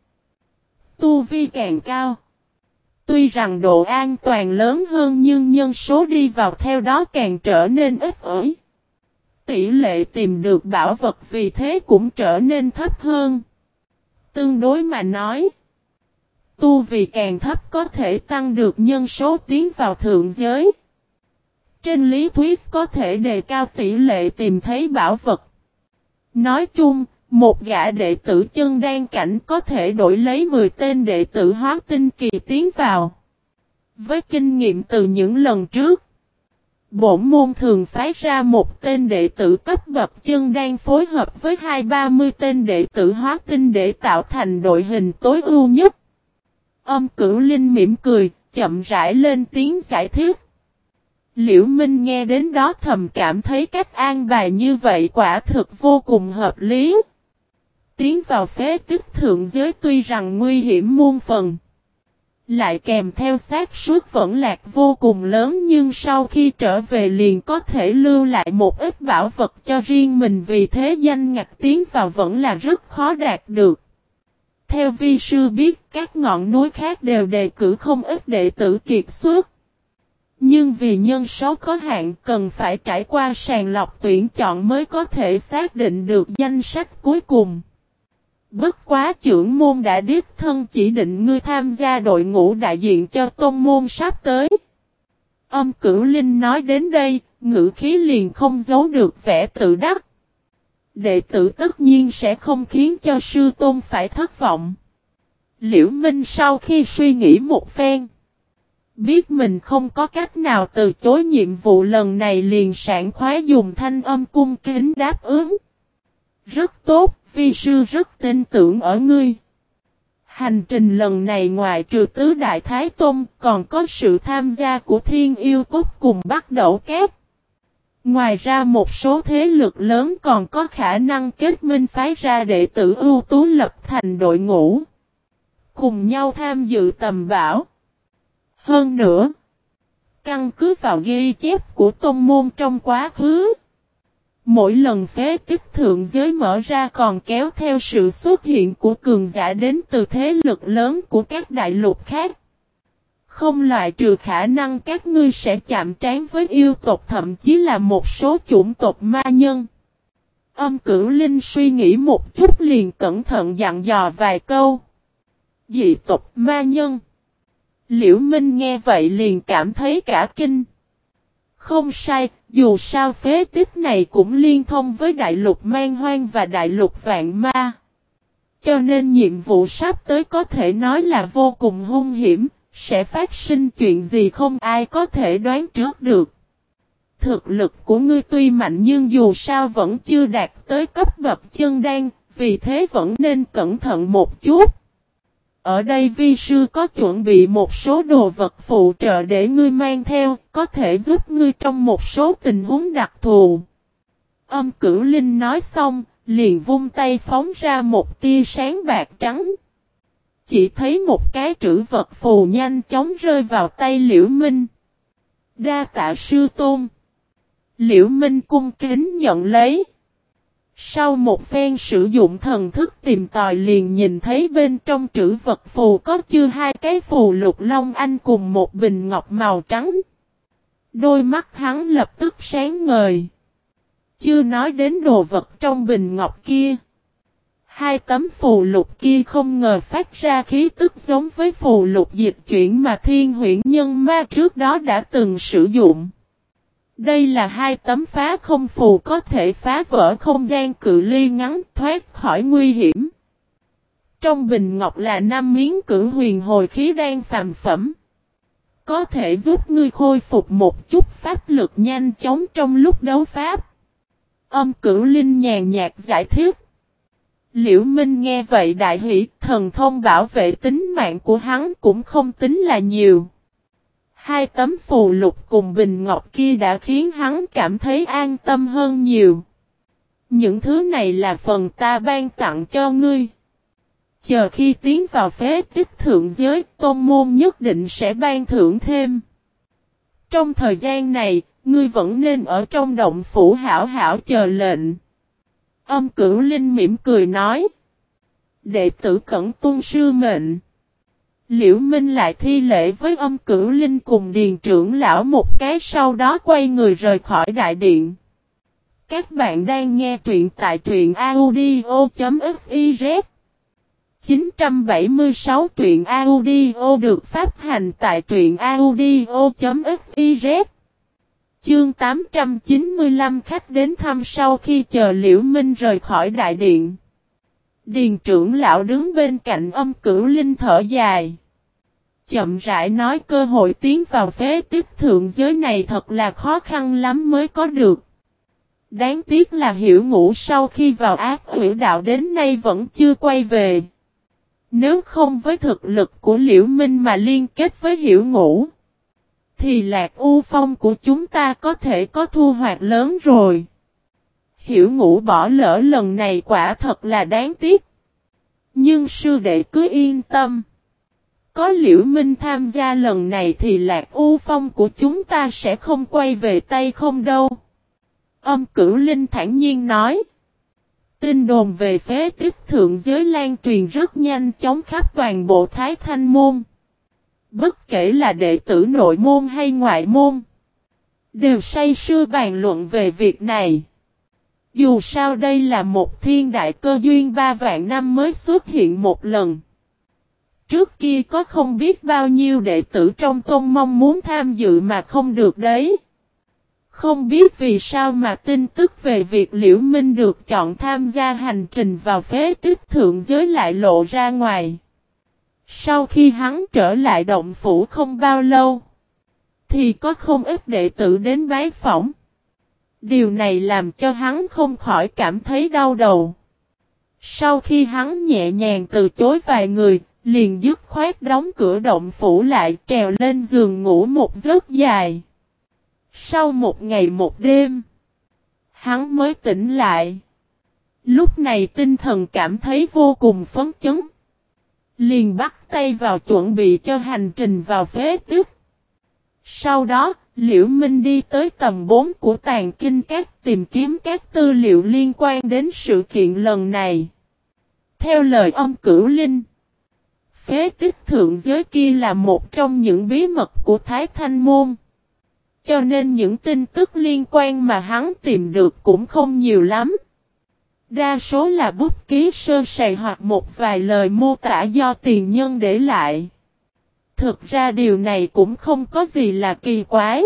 Tu vi càng cao. Tuy rằng độ an toàn lớn hơn nhưng nhân số đi vào theo đó càng trở nên ít ỏi. Tỷ lệ tìm được bảo vật vì thế cũng trở nên thấp hơn. Tương đối mà nói, tu vi càng thấp có thể tăng được nhân số tiến vào thượng giới. Trên lý thuyết có thể đề cao tỷ lệ tìm thấy bảo vật. Nói chung, một gã đệ tử chân đan cảnh có thể đổi lấy 10 tên đệ tử hóa tinh kỳ tiến vào. Với kinh nghiệm từ những lần trước, bổn môn thường phái ra một tên đệ tử cấp bậc chân đan phối hợp với 20-30 tên đệ tử hóa tinh để tạo thành đội hình tối ưu nhất. Âm Cửu Linh mỉm cười, chậm rãi lên tiếng giải thích. Liễu Minh nghe đến đó thầm cảm thấy cách an bài như vậy quả thực vô cùng hợp lý. Tiến vào phế tích thượng giới tuy rằng nguy hiểm muôn phần, lại kèm theo xác suất vẫn lạc vô cùng lớn nhưng sau khi trở về liền có thể lưu lại một ít bảo vật cho riêng mình vì thế danh ngạch tiến vào vẫn là rất khó đạt được. Theo vi sư biết các ngọn núi khác đều đề cử không ít đệ tử kiệt xuất. Nhưng vì nhân số có hạn cần phải trải qua sàng lọc tuyển chọn mới có thể xác định được danh sách cuối cùng. Bất quá trưởng môn đã đích thân chỉ định ngươi tham gia đội ngũ đại diện cho tôn môn sắp tới. Âm Cửu Linh nói đến đây, ngữ khí liền không giấu được vẻ tự đắc. Đệ tử tất nhiên sẽ không khiến cho sư tôn phải thất vọng. Liễu Minh sau khi suy nghĩ một phen, biết mình không có cách nào từ chối nhiệm vụ lần này liền sảng khoái dùng thanh âm cung kính đáp ứng. Rất tốt, vi sư rất tin tưởng ở ngươi. Hành trình lần này ngoài trừ tứ đại thái tôn còn có sự tham gia của Thiên Yêu Cốt cùng Bắt Đẩu Cát. Ngoài ra một số thế lực lớn còn có khả năng kết minh phái ra đệ tử ưu tú lập thành đội ngũ. Cùng nhau tham dự tầm bảo. Hơn nữa, căn cứ vào ghi chép của tôn môn trong quá khứ, mỗi lần phế tích thượng giới mở ra còn kéo theo sự xuất hiện của cường giả đến từ thế lực lớn của các đại lục khác. Không loại trừ khả năng các ngươi sẽ chạm trán với yêu tộc thậm chí là một số chủng tộc ma nhân. Âm Cửu Linh suy nghĩ một chút liền cẩn thận dặn dò vài câu. Dị tộc ma nhân. Liễu Minh nghe vậy liền cảm thấy cả kinh. Không sai, dù sao phế tích này cũng liên thông với đại lục man hoang và đại lục vạn ma. Cho nên nhiệm vụ sắp tới có thể nói là vô cùng hung hiểm, sẽ phát sinh chuyện gì không ai có thể đoán trước được. Thực lực của ngươi tuy mạnh nhưng dù sao vẫn chưa đạt tới cấp bậc chân đan, vì thế vẫn nên cẩn thận một chút. Ở đây vi sư có chuẩn bị một số đồ vật phụ trợ để ngươi mang theo, có thể giúp ngươi trong một số tình huống đặc thù. Âm Cửu Linh nói xong, liền vung tay phóng ra một tia sáng bạc trắng. Chỉ thấy một cái trữ vật phù nhanh chóng rơi vào tay Liễu Minh. Đa tạ sư tôn. Liễu Minh cung kính nhận lấy. Sau một phen sử dụng thần thức tìm tòi liền nhìn thấy bên trong trữ vật phù có chứa 2 cái phù lục long anh cùng một bình ngọc màu trắng. Đôi mắt hắn lập tức sáng ngời. Chưa nói đến đồ vật trong bình ngọc kia. Hai tấm phù lục kia không ngờ phát ra khí tức giống với phù lục dịch chuyển mà Thiên Huyễn Nhân Ma trước đó đã từng sử dụng. Đây là hai tấm phá không phù có thể phá vỡ không gian cự ly ngắn thoát khỏi nguy hiểm. Trong bình ngọc là 5 miếng cửu huyền hồi khí đan phàm phẩm. Có thể giúp ngươi khôi phục một chút pháp lực nhanh chóng trong lúc đấu pháp. Âm Cửu Linh nhàn nhạt giải thích. Liễu Minh nghe vậy đại hỉ, thần thông bảo vệ tính mạng của hắn cũng không tính là nhiều. Hai tấm phù lục cùng bình ngọc kia đã khiến hắn cảm thấy an tâm hơn nhiều. Những thứ này là phần ta ban tặng cho ngươi. Chờ khi tiến vào phế tích thượng giới, tôn môn nhất định sẽ ban thưởng thêm. Trong thời gian này, ngươi vẫn nên ở trong động phủ hảo hảo chờ lệnh. Âm Cửu Linh mỉm cười nói. Đệ tử cẩn tuân sư mệnh. Liễu Minh lại thi lễ với Âm Cửu Linh cùng Điền trưởng lão một cái, sau đó quay người rời khỏi đại điện. Các bạn đang nghe truyện tại truyện audio.fiz 976 truyện audio được phát hành tại truyện audio.fiz. Chương 895 khách đến thăm. Sau khi chờ Liễu Minh rời khỏi đại điện, Điền trưởng lão đứng bên cạnh Âm Cửu Linh thở dài. Chậm rãi nói, cơ hội tiến vào phế tích thượng giới này thật là khó khăn lắm mới có được. Đáng tiếc là Hiểu Ngũ sau khi vào ác ủy đạo đến nay vẫn chưa quay về. Nếu không với thực lực của Liễu Minh mà liên kết với Hiểu Ngũ, thì Lạc U Phong của chúng ta có thể có thu hoạch lớn rồi. Hiểu Ngũ bỏ lỡ lần này quả thật là đáng tiếc. Nhưng sư đệ cứ yên tâm. Có Liễu Minh tham gia lần này thì Lạc U Phong của chúng ta sẽ không quay về tay không đâu. Âm Cửu Linh thản nhiên nói. Tin đồn về phế tích thượng giới lan truyền rất nhanh chóng khắp toàn bộ Thái Thanh môn. Bất kể là đệ tử nội môn hay ngoại môn, đều say sưa bàn luận về việc này. Dù sao đây là một thiên đại cơ duyên 3 vạn năm mới xuất hiện một lần. Trước kia có không biết bao nhiêu đệ tử trong tôn mong muốn tham dự mà không được đấy. Không biết vì sao mà tin tức về việc Liễu Minh được chọn tham gia hành trình vào phế tích thượng giới lại lộ ra ngoài. Sau khi hắn trở lại động phủ không bao lâu, thì có không ít đệ tử đến bái phỏng. Điều này làm cho hắn không khỏi cảm thấy đau đầu. Sau khi hắn nhẹ nhàng từ chối vài người, liền dứt khoát đóng cửa động phủ lại, trèo lên giường ngủ một giấc dài. Sau một ngày một đêm, hắn mới tỉnh lại. Lúc này tinh thần cảm thấy vô cùng phấn chấn. Liền bắt tay vào chuẩn bị cho hành trình vào phế tích. Sau đó, Liễu Minh đi tới tầng 4 của Tàn Kinh Các tìm kiếm các tư liệu liên quan đến sự kiện lần này. Theo lời Âm Cửu Linh, phế tích thượng giới kia là một trong những bí mật của Thái Thanh môn. Cho nên những tin tức liên quan mà hắn tìm được cũng không nhiều lắm. Đa số là bút ký sơ sài hoặc một vài lời mô tả do tiền nhân để lại. Thực ra điều này cũng không có gì là kỳ quái.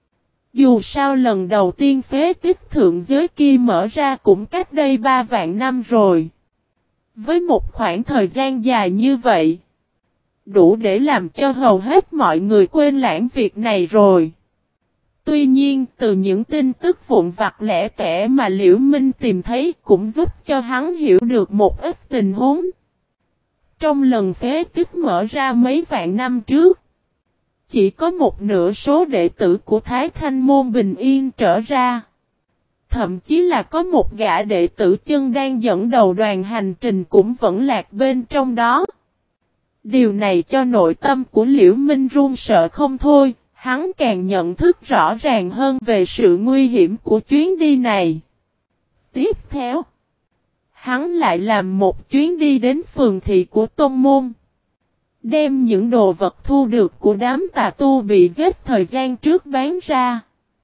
Dù sao lần đầu tiên phế tích thượng giới kia mở ra cũng cách đây 3 vạn năm rồi. Với một khoảng thời gian dài như vậy, đủ để làm cho hầu hết mọi người quên lãng việc này rồi. Tuy nhiên, từ những tin tức vụn vặt lẻ tẻ mà Liễu Minh tìm thấy cũng giúp cho hắn hiểu được một ít tình huống. Trong lần phế tích mở ra mấy vạn năm trước, chỉ có một nửa số đệ tử của Thái Thanh môn bình yên trở ra. Thậm chí là có một gã đệ tử chân đang dẫn đầu đoàn hành trình cũng vẫn lạc bên trong đó. Điều này cho nội tâm của Liễu Minh run sợ không thôi. Hắn càng nhận thức rõ ràng hơn về sự nguy hiểm của chuyến đi này. Tiếp theo, hắn lại làm một chuyến đi đến phường thị của Tôn Môn. Đem những đồ vật thu được của đám tà tu bị giết thời gian trước bán ra.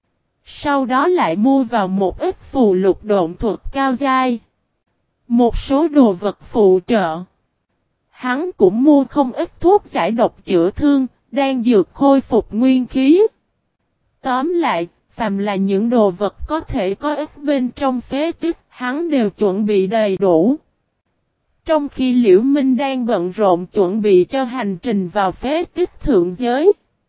Sau đó lại mua vào một ít phù lục độn thuật cao giai. Một số đồ vật phụ trợ. Hắn cũng mua không ít thuốc giải độc chữa thương, đang dược khôi phục nguyên khí. Tóm lại, phàm là những đồ vật có thể có ích bên trong phế tích, hắn đều chuẩn bị đầy đủ. Trong khi Liễu Minh đang bận rộn chuẩn bị cho hành trình vào phế tích thượng giới.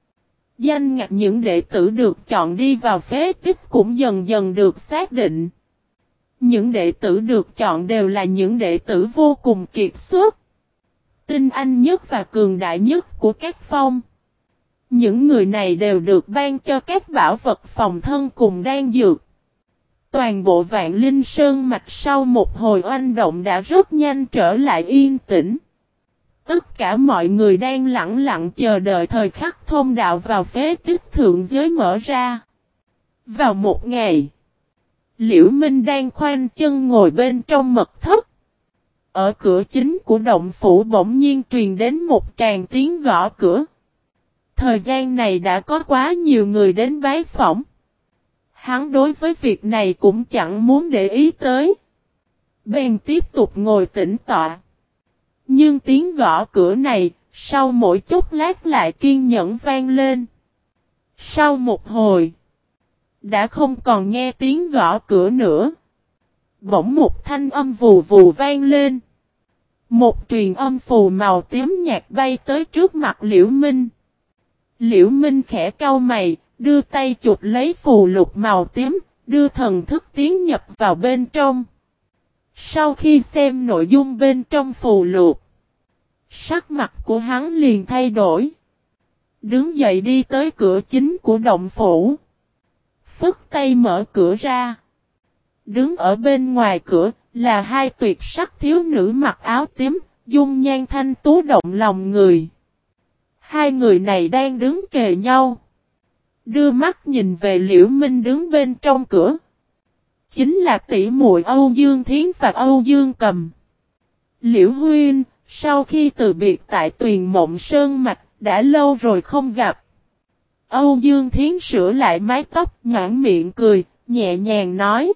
Danh ngạch những đệ tử được chọn đi vào phế tích cũng dần dần được xác định. Những đệ tử được chọn đều là những đệ tử vô cùng kiệt xuất, tinh anh nhất và cường đại nhất của các phong. Những người này đều được ban cho các bảo vật phòng thân cùng đan dược. Toàn bộ Vạn Linh Sơn mạch sau một hồi oanh động đã rất nhanh trở lại yên tĩnh. Tất cả mọi người đang lặng lặng chờ đợi thời khắc thông đạo vào phế tích thượng giới mở ra. Vào một ngày, Liễu Minh đang khoanh chân ngồi bên trong mật thất. Ở cửa chính của động phủ bỗng nhiên truyền đến một tràng tiếng gõ cửa. Thời gian này đã có quá nhiều người đến bái phỏng. Hắn đối với việc này cũng chẳng muốn để ý tới. Bèn tiếp tục ngồi tĩnh tọa. Nhưng tiếng gõ cửa này, sau mỗi chốc lát lại kiên nhẫn vang lên. Sau một hồi, đã không còn nghe tiếng gõ cửa nữa. Bỗng một thanh âm vù vù vang lên. Một truyền âm phù màu tím nhạt bay tới trước mặt Liễu Minh. Liễu Minh khẽ cau mày, đưa tay chụp lấy phù lục màu tím, đưa thần thức tiến nhập vào bên trong. Sau khi xem nội dung bên trong phù lục, sắc mặt của hắn liền thay đổi. Đứng dậy đi tới cửa chính của động phủ. Phất tay mở cửa ra. Đứng ở bên ngoài cửa là hai tuyệt sắc thiếu nữ mặc áo tím, dung nhan thanh tú động lòng người. Hai người này đang đứng kề nhau. Đưa mắt nhìn về Liễu Minh đứng bên trong cửa. Chính là tỷ muội Âu Dương Thiến và Âu Dương Cầm. Liễu Huynh, sau khi từ biệt tại Tuyền Mộng Sơn Mạch, đã lâu rồi không gặp. Âu Dương Thiến sửa lại mái tóc, nhãn miệng cười, nhẹ nhàng nói.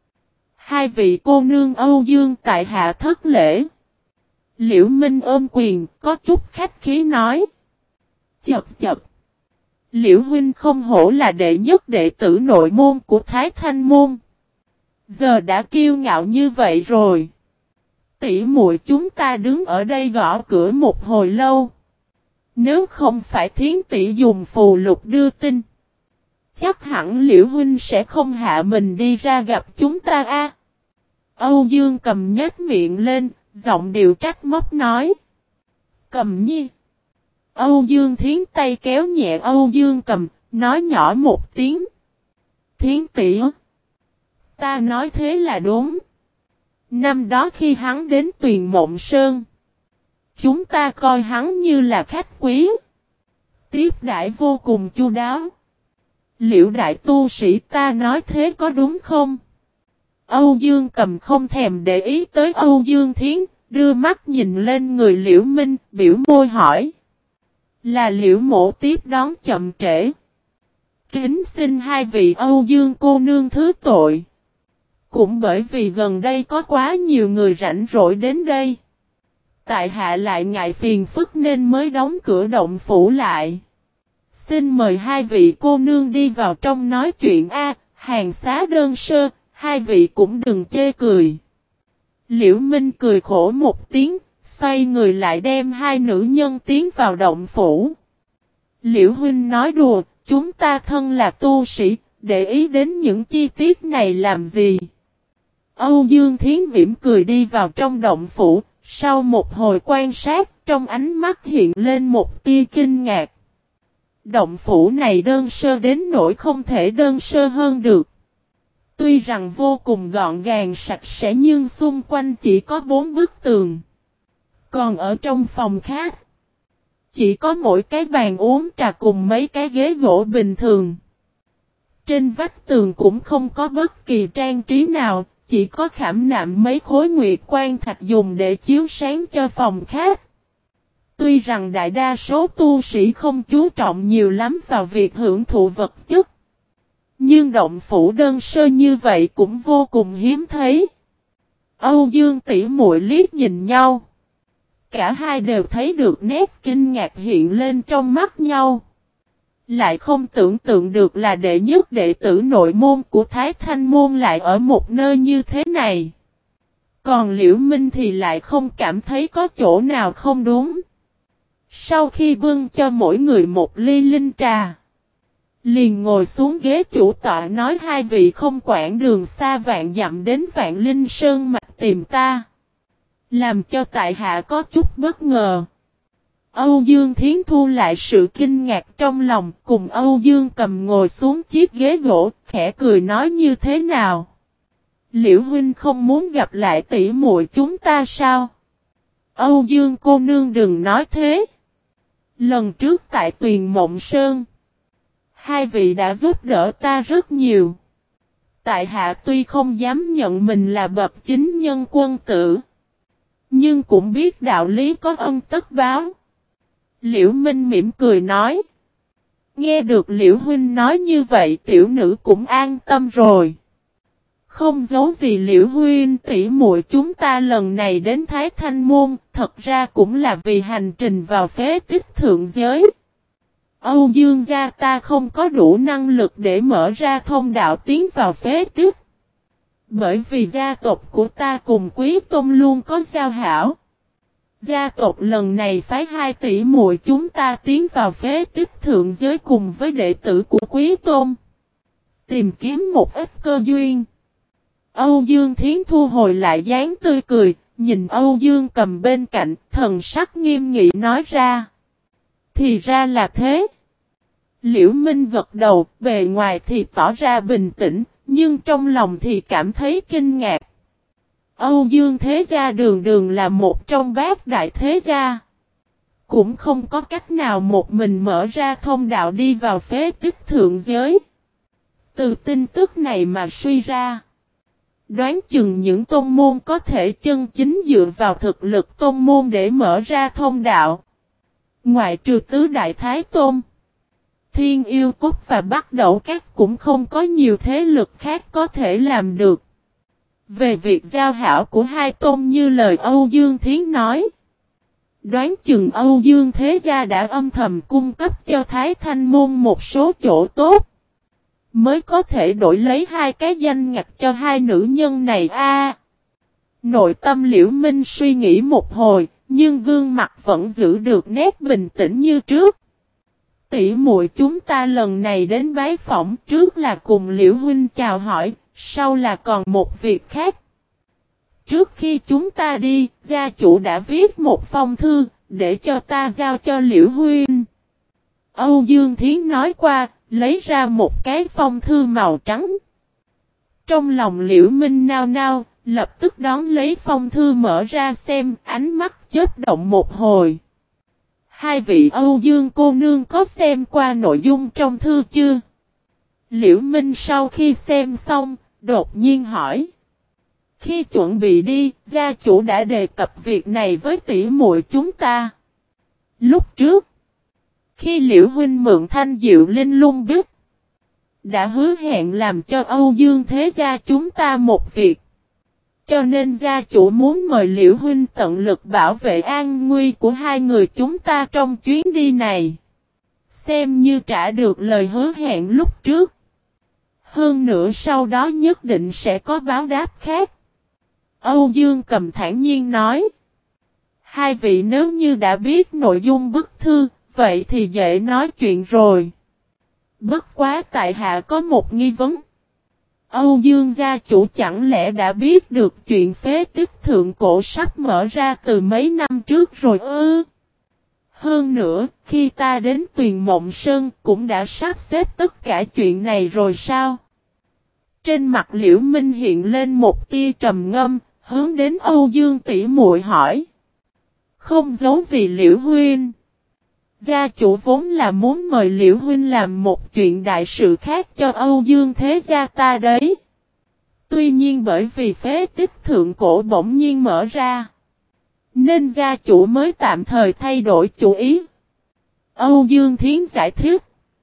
Hai vị cô nương Âu Dương tại hạ thất lễ. Liễu Minh ôm quyền, có chút khách khí nói. Chập chập. Liễu Huynh không hổ là đệ nhất đệ tử nội môn của Thái Thanh Môn. Giờ đã kiêu ngạo như vậy rồi. Tỷ muội chúng ta đứng ở đây gõ cửa một hồi lâu. Nếu không phải Thiến tỷ dùng phù lục đưa tin, chắc hẳn Liễu Huynh sẽ không hạ mình đi ra gặp chúng ta a. Âu Dương Cầm nhếch miệng lên, giọng điệu trách móc nói. Cầm nhi. Âu Dương Thiến tay kéo nhẹ Âu Dương Cầm, nói nhỏ một tiếng. Thiến tỷ, ta nói thế là đúng. Năm đó khi hắn đến Tuyền Mộng Sơn, chúng ta coi hắn như là khách quý. Tiếp đãi vô cùng chu đáo. Liễu đại tu sĩ ta nói thế có đúng không? Âu Dương Cầm không thèm để ý tới Âu Dương Thiến, đưa mắt nhìn lên người Liễu Minh, biểu môi hỏi. Là Liễu mộ tiếp đón chậm trễ. Kính xin hai vị Âu Dương cô nương thứ tội. Cũng bởi vì gần đây có quá nhiều người rảnh rỗi đến đây. Tại hạ lại ngại phiền phức nên mới đóng cửa động phủ lại. Xin mời hai vị cô nương đi vào trong nói chuyện a, hàng xá đơn sơ, hai vị cũng đừng chê cười. Liễu Minh cười khổ một tiếng, xoay người lại đem hai nữ nhân tiến vào động phủ. Liễu Huynh nói đùa, chúng ta thân là tu sĩ, để ý đến những chi tiết này làm gì? Âu Dương Thiến mỉm cười đi vào trong động phủ, sau một hồi quan sát, trong ánh mắt hiện lên một tia kinh ngạc. Động phủ này đơn sơ đến nỗi không thể đơn sơ hơn được. Tuy rằng vô cùng gọn gàng sạch sẽ nhưng xung quanh chỉ có 4 bức tường. Còn ở trong phòng khác, chỉ có mỗi cái bàn uống trà cùng mấy cái ghế gỗ bình thường. Trên vách tường cũng không có bất kỳ trang trí nào, chỉ có khảm nạm mấy khối nguyệt quan thạch dùng để chiếu sáng cho phòng khác. Tuy rằng đại đa số tu sĩ không chú trọng nhiều lắm vào việc hưởng thụ vật chất, nhưng động phủ đơn sơ như vậy cũng vô cùng hiếm thấy. Âu Dương tỷ muội liếc nhìn nhau. Cả hai đều thấy được nét kinh ngạc hiện lên trong mắt nhau. Lại không tưởng tượng được là đệ nhất đệ tử nội môn của Thái Thanh môn lại ở một nơi như thế này. Còn Liễu Minh thì lại không cảm thấy có chỗ nào không đúng. Sau khi bưng cho mỗi người một ly linh trà, liền ngồi xuống ghế chủ tọa nói hai vị không quản đường xa vạn dặm đến Vạn Linh Sơn mạch tìm ta. Làm cho tại hạ có chút bất ngờ. Âu Dương Thiến thu lại sự kinh ngạc trong lòng, cùng Âu Dương Cầm ngồi xuống chiếc ghế gỗ, khẽ cười nói như thế nào. Liễu huynh không muốn gặp lại tỷ muội chúng ta sao? Âu Dương cô nương đừng nói thế. Lần trước tại Tuyền Mộng Sơn, hai vị đã giúp đỡ ta rất nhiều. Tại hạ tuy không dám nhận mình là bậc chính nhân quân tử, nhưng cũng biết đạo lý có ân tất báo. Liễu Minh mỉm cười nói. Nghe được Liễu huynh nói như vậy tiểu nữ cũng an tâm rồi. Không giấu gì Liễu huynh tỷ muội chúng ta lần này đến Thái Thanh môn, thật ra cũng là vì hành trình vào phế tích thượng giới. Âu Dương gia ta không có đủ năng lực để mở ra thông đạo tiến vào phế tích. Bởi vì gia tộc của ta cùng Quý Tôn luôn có giao hảo. Gia tộc lần này phái 2 tỷ muội chúng ta tiến vào phế tích thượng giới cùng với đệ tử của Quý Tôn, tìm kiếm một ít cơ duyên. Âu Dương Thiến thu hồi lại dáng tươi cười, nhìn Âu Dương Cầm bên cạnh, thần sắc nghiêm nghị nói ra. Thì ra là thế. Liễu Minh gật đầu, bề ngoài thì tỏ ra bình tĩnh, nhưng trong lòng thì cảm thấy kinh ngạc. Âu Dương thế gia đường đường là một trong bát đại thế gia, cũng không có cách nào một mình mở ra thông đạo đi vào phế tích thượng giới. Từ tin tức này mà suy ra, đoán chừng những tôn môn có thể chân chính dựa vào thực lực tôn môn để mở ra thông đạo, ngoại trừ tứ đại thái tôn, Thiên Yêu Cốt và Bắc Đẩu Các cũng không có nhiều thế lực khác có thể làm được. Về việc giao hảo của hai tôn như lời Âu Dương Thiến nói, đoán chừng Âu Dương thế gia đã âm thầm cung cấp cho Thái Thanh môn một số chỗ tốt, mới có thể đổi lấy 2 cái danh ngạch cho 2 nữ nhân này a. Nội tâm Liễu Minh suy nghĩ một hồi, nhưng gương mặt vẫn giữ được nét bình tĩnh như trước. Tỷ muội chúng ta lần này đến bái phỏng, trước là cùng Liễu huynh chào hỏi, sau là còn một việc khác. Trước khi chúng ta đi, gia chủ đã viết một phong thư, để cho ta giao cho Liễu huynh. Âu Dương Thiến nói qua, lấy ra một cái phong thư màu trắng. Trong lòng Liễu Minh nao nao, lập tức đón lấy phong thư mở ra xem, ánh mắt chớp động một hồi. Hai vị Âu Dương cô nương có xem qua nội dung trong thư chưa? Liễu Minh sau khi xem xong, đột nhiên hỏi. Khi chuẩn bị đi, gia chủ đã đề cập việc này với tỷ muội chúng ta. Lúc trước, khi Liễu huynh mượn thanh diệu linh lung biết, đã hứa hẹn làm cho Âu Dương thế gia chúng ta một việc. Cho nên gia chủ muốn mời Liễu huynh tận lực bảo vệ an nguy của hai người chúng ta trong chuyến đi này. Xem như trả được lời hứa hẹn lúc trước. Hơn nữa sau đó nhất định sẽ có báo đáp khác. Âu Dương Cầm thản nhiên nói. Hai vị nếu như đã biết nội dung bức thư, vậy thì dễ nói chuyện rồi. Bất quá tại hạ có một nghi vấn. Âu Dương gia chủ chẳng lẽ đã biết được chuyện phế tích thượng cổ sắp mở ra từ mấy năm trước rồi ư? Hơn nữa, khi ta đến Tuyền Mộng Sơn cũng đã sắp xếp tất cả chuyện này rồi sao? Trên mặt Liễu Minh hiện lên một tia trầm ngâm, hướng đến Âu Dương tỷ muội hỏi. Không giấu gì Liễu huynh. Gia chủ vốn là muốn mời Liễu huynh làm một chuyện đại sự khác cho Âu Dương thế gia ta đấy. Tuy nhiên bởi vì phế tích thượng cổ bỗng nhiên mở ra, Nên gia chủ mới tạm thời thay đổi chủ ý. Âu Dương Thiến giải thích.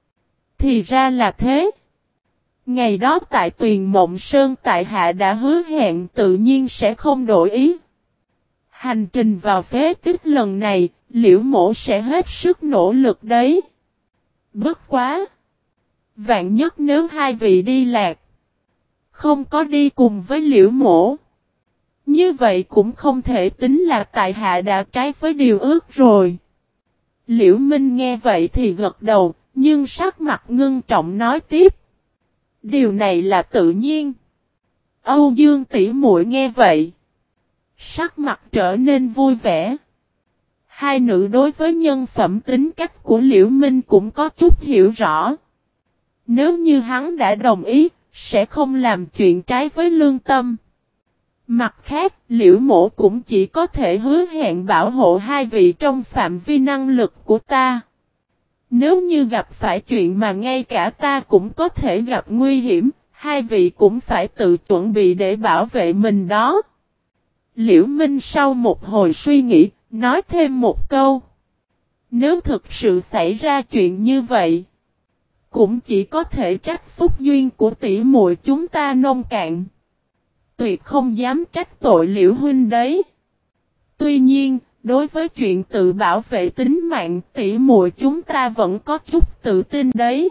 Thì ra là thế. Ngày đó tại Tuyền Mộng Sơn tại hạ đã hứa hẹn tự nhiên sẽ không đổi ý. Hành trình vào phế tích lần này, Liễu Mộ sẽ hết sức nỗ lực đấy. Bất quá. Vạn nhất nếu hai vị đi lạc. Không có đi cùng với Liễu Mộ. Như vậy cũng không thể tính là tại hạ đã trái với điều ước rồi. Liễu Minh nghe vậy thì gật đầu, nhưng sắc mặt ngưng trọng nói tiếp. Điều này là tự nhiên. Âu Dương tỷ muội nghe vậy. Sắc mặt trở nên vui vẻ. Hai nữ đối với nhân phẩm tính cách của Liễu Minh cũng có chút hiểu rõ. Nếu như hắn đã đồng ý, sẽ không làm chuyện trái với lương tâm. Mặt khác, Liễu Mộ cũng chỉ có thể hứa hẹn bảo hộ hai vị trong phạm vi năng lực của ta. Nếu như gặp phải chuyện mà ngay cả ta cũng có thể gặp nguy hiểm, hai vị cũng phải tự chuẩn bị để bảo vệ mình đó. Liễu Minh sau một hồi suy nghĩ, nói thêm một câu. Nếu thực sự xảy ra chuyện như vậy, cũng chỉ có thể trách phúc duyên của tỷ muội chúng ta nông cạn. Tuyệt không dám trách tội Liễu huynh đấy. Tuy nhiên, đối với chuyện tự bảo vệ tính mạng tỷ muội chúng ta vẫn có chút tự tin đấy.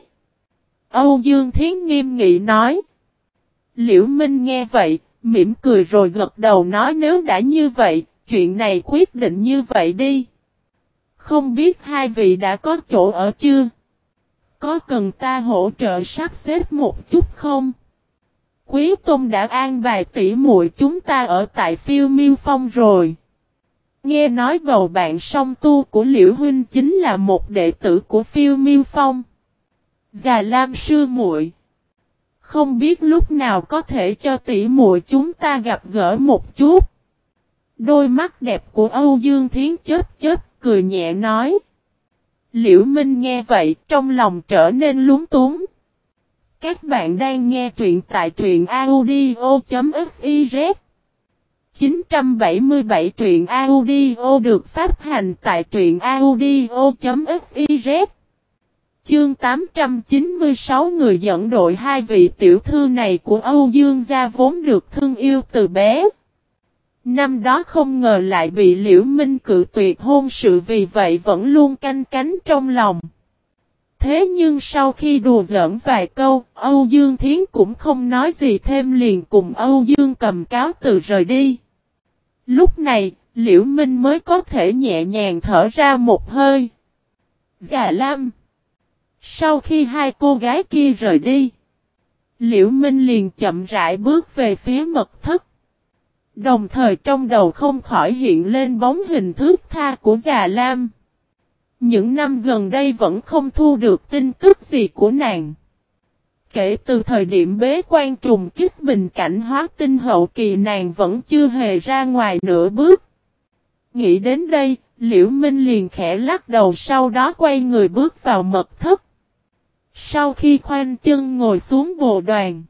Âu Dương Thiến nghiêm nghị nói. Liễu Minh nghe vậy, mỉm cười rồi gật đầu nói nếu đã như vậy, chuyện này quyết định như vậy đi. Không biết hai vị đã có chỗ ở chưa? Có cần ta hỗ trợ sắp xếp một chút không? Quý Tôn đã an bài tỷ muội chúng ta ở tại Phiêu Miêu Phong rồi. Nghe nói bầu bạn song tu của Liễu huynh chính là một đệ tử của Phiêu Miêu Phong. Già Lam sư muội, không biết lúc nào có thể cho tỷ muội chúng ta gặp gỡ một chút. Đôi mắt đẹp của Âu Dương Thiến chớp chớp cười nhẹ nói. Liễu Minh nghe vậy trong lòng trở nên lúng túng. Các bạn đang nghe truyện tại truyện audio.fiz 977 truyện audio được phát hành tại truyện audio.fiz. Chương 896 người dẫn đội hai vị tiểu thư này của Âu Dương gia vốn được thương yêu từ bé. Năm đó không ngờ lại bị Liễu Minh cự tuyệt hôn sự vì vậy vẫn luôn canh cánh trong lòng. Thế nhưng sau khi đùa giỡn vài câu, Âu Dương Thiến cũng không nói gì thêm liền cùng Âu Dương cầm cáo từ rời đi. Lúc này, Liễu Minh mới có thể nhẹ nhàng thở ra một hơi. Dạ Lam. Sau khi hai cô gái kia rời đi, Liễu Minh liền chậm rãi bước về phía mật thất. Đồng thời trong đầu không khỏi hiện lên bóng hình thướt tha của Già Lam. Những năm gần đây vẫn không thu được tin tức gì của nàng. Kể từ thời điểm bế quan trùng kích bình cảnh hóa tinh hậu kỳ nàng vẫn chưa hề ra ngoài nửa bước. Nghĩ đến đây, Liễu Minh liền khẽ lắc đầu sau đó quay người bước vào mật thất. Sau khi khoanh chân ngồi xuống bồ đoàn,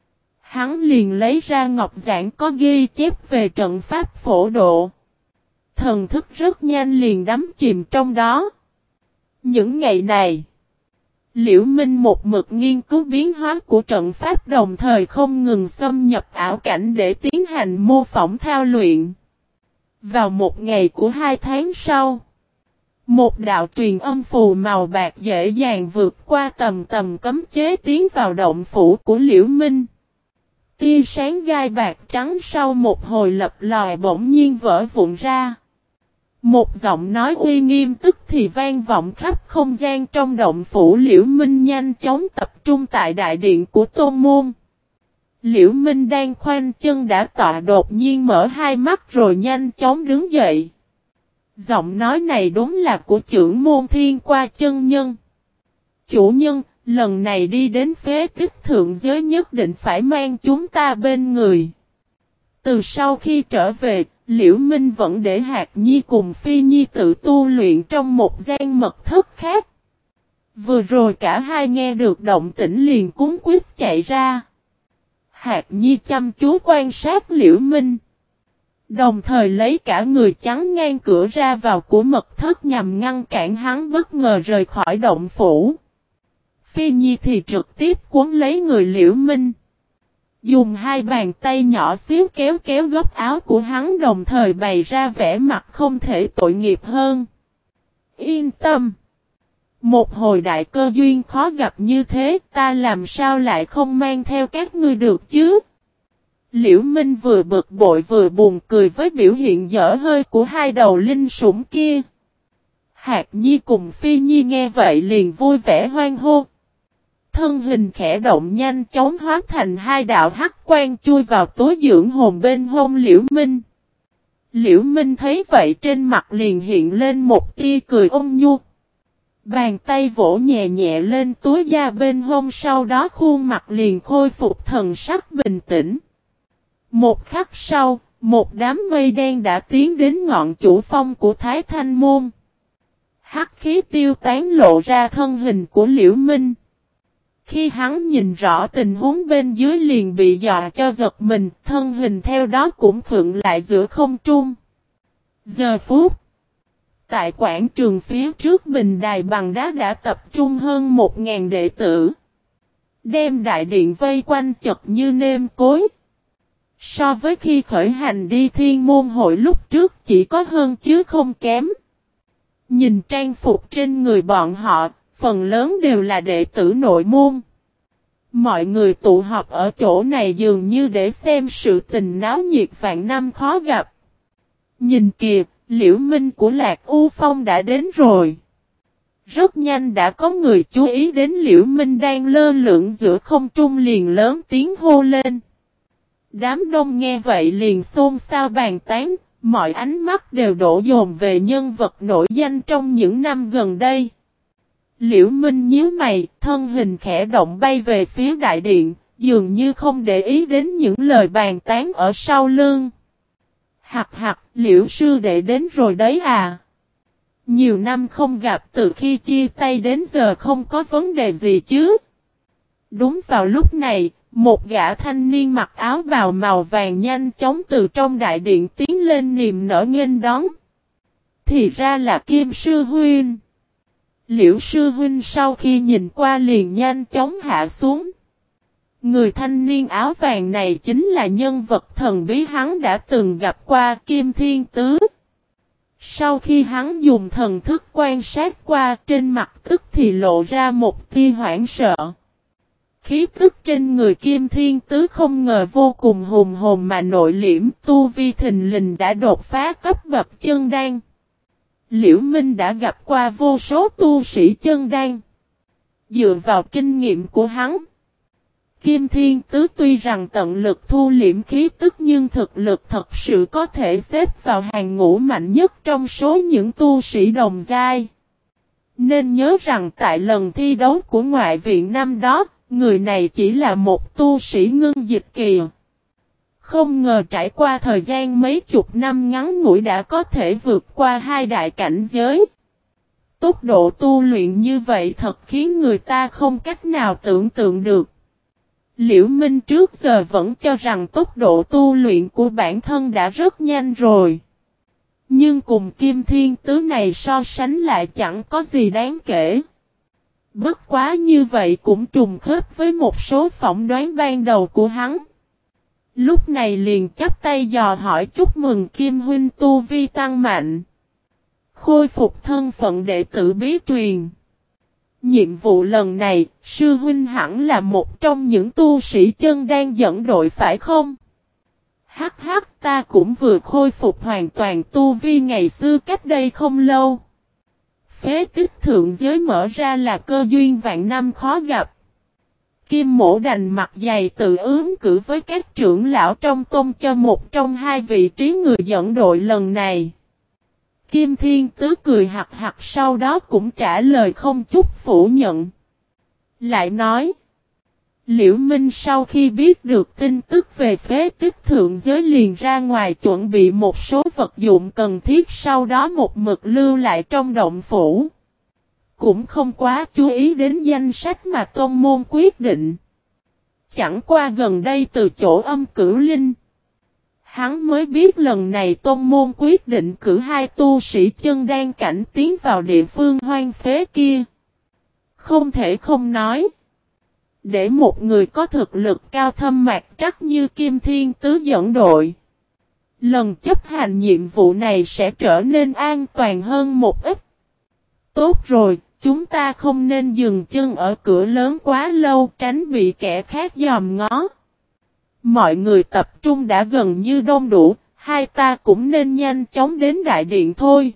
hắn liền lấy ra ngọc giản có ghi chép về trận pháp phổ độ. Thần thức rất nhanh liền đắm chìm trong đó. Những ngày này, Liễu Minh một mực nghiên cứu biến hóa của trận pháp đồng thời không ngừng xâm nhập ảo cảnh để tiến hành mô phỏng thao luyện. Vào một ngày của 2 tháng sau, một đạo truyền âm phù màu bạc dễ dàng vượt qua tầm cấm chế tiến vào động phủ của Liễu Minh. Tia sáng gai bạc trắng sau một hồi lập lòi bỗng nhiên vỡ vụn ra. Một giọng nói uy nghiêm tức thì vang vọng khắp không gian trong động phủ. Liễu Minh nhanh chóng tập trung tại đại điện của tôn môn. Liễu Minh đang khoanh chân đã tọa đột nhiên mở hai mắt rồi nhanh chóng đứng dậy. Giọng nói này đúng là của trưởng môn Thiên Qua chân nhân. Chủ nhân, lần này đi đến phế tích thượng giới nhất định phải mang chúng ta bên người. Từ sau khi trở về, Liễu Minh vẫn để Hạc Nhi cùng Phi Nhi tự tu luyện trong một gian mật thất khác. Vừa rồi cả hai nghe được động tĩnh liền cuống quýt chạy ra. Hạc Nhi chăm chú quan sát Liễu Minh. Đồng thời lấy cả người chắn ngang cửa ra vào của mật thất nhằm ngăn cản hắn bất ngờ rời khỏi động phủ. Phi Nhi thì trực tiếp cuốn lấy người Liễu Minh. Dùng hai bàn tay nhỏ xíu kéo kéo góc áo của hắn đồng thời bày ra vẻ mặt không thể tội nghiệp hơn. Yên tâm. Một hồi đại cơ duyên khó gặp như thế ta làm sao lại không mang theo các ngươi được chứ? Liễu Minh vừa bực bội vừa buồn cười với biểu hiện dở hơi của hai đầu linh sủng kia. Hạc Nhi cùng Phi Nhi nghe vậy liền vui vẻ hoan hô. Thân hình khẽ động nhanh chóng hóa thành hai đạo hắc quang chui vào túi dưỡng hồn bên hông Liễu Minh. Liễu Minh thấy vậy trên mặt liền hiện lên một tia cười ôn nhu. Bàn tay vỗ nhẹ nhẹ lên túi da bên hông sau đó khuôn mặt liền khôi phục thần sắc bình tĩnh. Một khắc sau, một đám mây đen đã tiến đến ngọn chủ phong của Thái Thanh Môn. Hắc khí tiêu tán lộ ra thân hình của Liễu Minh. Khi hắn nhìn rõ tình huống bên dưới liền bị dọa cho giật mình, thân hình theo đó cũng khựng lại giữa không trung. Giờ phút, tại quảng trường phía trước bình đài bằng đá đã tập trung hơn 1.000 đệ tử. Đem đại điện vây quanh chật như nêm cối. So với khi khởi hành đi thiên môn hội lúc trước chỉ có hơn chứ không kém. Nhìn trang phục trên người bọn họ, phần lớn đều là đệ tử nội môn. Mọi người tụ họp ở chỗ này dường như để xem sự tình náo nhiệt vạn năm khó gặp. Nhìn kìa, Liễu Minh của Lạc U Phong đã đến rồi. Rất nhanh đã có người chú ý đến Liễu Minh đang lơ lửng giữa không trung liền lớn tiếng hô lên. Đám đông nghe vậy liền xôn xao bàn tán, mọi ánh mắt đều đổ dồn về nhân vật nổi danh trong những năm gần đây. Liễu Minh nhíu mày, thân hình khẽ động bay về phía đại điện, dường như không để ý đến những lời bàn tán ở sau lưng. Hặc hặc, Liễu sư đệ đến rồi đấy à? Nhiều năm không gặp từ khi chia tay đến giờ không có vấn đề gì chứ? Đúng vào lúc này, một gã thanh niên mặc áo bào màu vàng nhanh chóng từ trong đại điện tiến lên niềm nở nghênh đón. Thì ra là Kim sư huynh. Liễu sư huynh sau khi nhìn qua liền nhanh chóng hạ xuống. Người thanh niên áo vàng này chính là nhân vật thần bí hắn đã từng gặp qua Kim Thiên Tứ. Sau khi hắn dùng thần thức quan sát qua trên mặt tức thì lộ ra một tia hoảng sợ. Khí tức trên người Kim Thiên Tứ không ngờ vô cùng hùng hồn mà nội liễm tu vi thình lình đã đột phá cấp bậc chân đan. Liễu Minh đã gặp qua vô số tu sĩ chân đan. Dựa vào kinh nghiệm của hắn, Kim Thiên Tứ tuy rằng tận lực thu liễm khí tức nhưng thực lực thật sự có thể xếp vào hàng ngũ mạnh nhất trong số những tu sĩ đồng giai. Nên nhớ rằng tại lần thi đấu của ngoại viện năm đó, người này chỉ là một tu sĩ ngưng dịch kỳ. Không ngờ trải qua thời gian mấy chục năm ngắn ngủi đã có thể vượt qua hai đại cảnh giới. Tốc độ tu luyện như vậy thật khiến người ta không cách nào tưởng tượng được. Liễu Minh trước giờ vẫn cho rằng tốc độ tu luyện của bản thân đã rất nhanh rồi. Nhưng cùng Kim Thiên Tứ này so sánh lại chẳng có gì đáng kể. Bất quá như vậy cũng trùng khớp với một số phỏng đoán ban đầu của hắn. Lúc này liền chắp tay dò hỏi chúc mừng Kim huynh tu vi tăng mạnh. Khôi phục thân phận đệ tử bí truyền. Nhiệm vụ lần này, sư huynh hẳn là một trong những tu sĩ chân đang dẫn đội phải không? Hắc hắc, ta cũng vừa khôi phục hoàn toàn tu vi ngày xưa cách đây không lâu. Phế tích thượng giới mở ra là cơ duyên vạn năm khó gặp. Kim Mỗ đành mặt dày tự ứng cử với các trưởng lão trong tôn cho một trong hai vị trí người dẫn đội lần này. Kim Thiên Tứ cười hặc hặc sau đó cũng trả lời không chút phủ nhận. Lại nói, Liễu Minh sau khi biết được tin tức về phế tích thượng giới liền ra ngoài chuẩn bị một số vật dụng cần thiết sau đó một mực lưu lại trong động phủ. Cũng không quá chú ý đến danh sách mà tôn môn quyết định. Chẳng qua gần đây từ chỗ Âm Cửu Linh, hắn mới biết lần này tôn môn quyết định cử 2 tu sĩ chân đan cảnh tiến vào địa phương hoang phế kia. Không thể không nói. Để một người có thực lực cao thâm mạc trắc như Kim Thiên Tứ dẫn đội. Lần chấp hành nhiệm vụ này sẽ trở nên an toàn hơn một ít. Tốt rồi, chúng ta không nên dừng chân ở cửa lớn quá lâu tránh bị kẻ khác dòm ngó. Mọi người tập trung đã gần như đông đủ, hai ta cũng nên nhanh chóng đến đại điện thôi.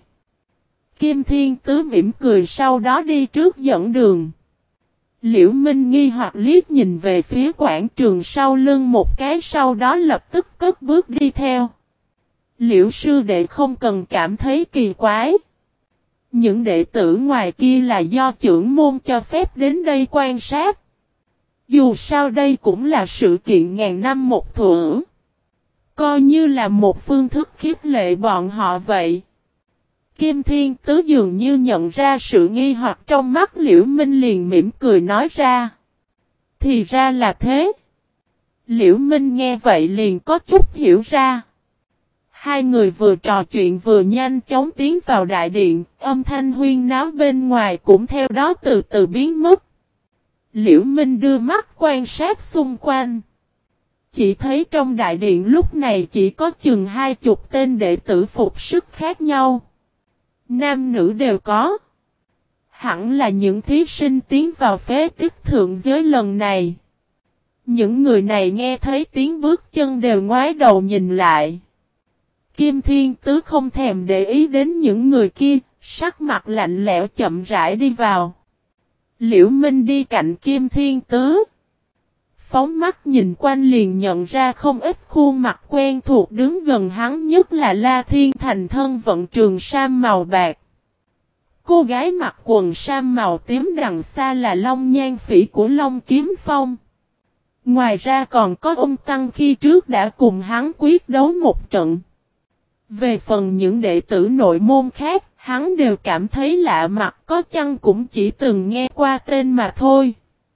Kim Thiên Tứ mỉm cười sau đó đi trước dẫn đường. Liễu Minh nghi hoặc liếc nhìn về phía quảng trường sau lưng một cái sau đó lập tức cất bước đi theo. Liễu sư đệ không cần cảm thấy kỳ quái. Những đệ tử ngoài kia là do trưởng môn cho phép đến đây quan sát. Dù sao đây cũng là sự kiện ngàn năm một thuở. Coi như là một phương thức khiếp lệ bọn họ vậy. Kim Thiên Tứ dường như nhận ra sự nghi hoặc trong mắt Liễu Minh liền mỉm cười nói ra. Thì ra là thế. Liễu Minh nghe vậy liền có chút hiểu ra. Hai người vừa trò chuyện vừa nhanh chóng tiến vào đại điện, âm thanh huyên náo bên ngoài cũng theo đó từ từ biến mất. Liễu Minh đưa mắt quan sát xung quanh. Chỉ thấy trong đại điện lúc này chỉ có chừng 20 tên đệ tử phục sức khác nhau. Nam nữ đều có. Hẳn là những thí sinh tiến vào phế tích thượng giới lần này. Những người này nghe thấy tiếng bước chân đều ngoái đầu nhìn lại. Kim Thiên Tứ không thèm để ý đến những người kia, sắc mặt lạnh lẽo chậm rãi đi vào. Liễu Minh đi cạnh Kim Thiên Tứ. Phóng mắt nhìn quanh liền nhận ra không ít khuôn mặt quen thuộc đứng gần hắn nhất là La Thiên Thành thân vận trường sam màu bạc. Cô gái mặc quần sam màu tím đằng xa là Long Nhan Phỉ của Long Kiếm Phong. Ngoài ra còn có ông Tăng khi trước đã cùng hắn quyết đấu một trận. Về phần những đệ tử nội môn khác, hắn đều cảm thấy lạ mặt có chăng cũng chỉ từng nghe qua tên mà thôi.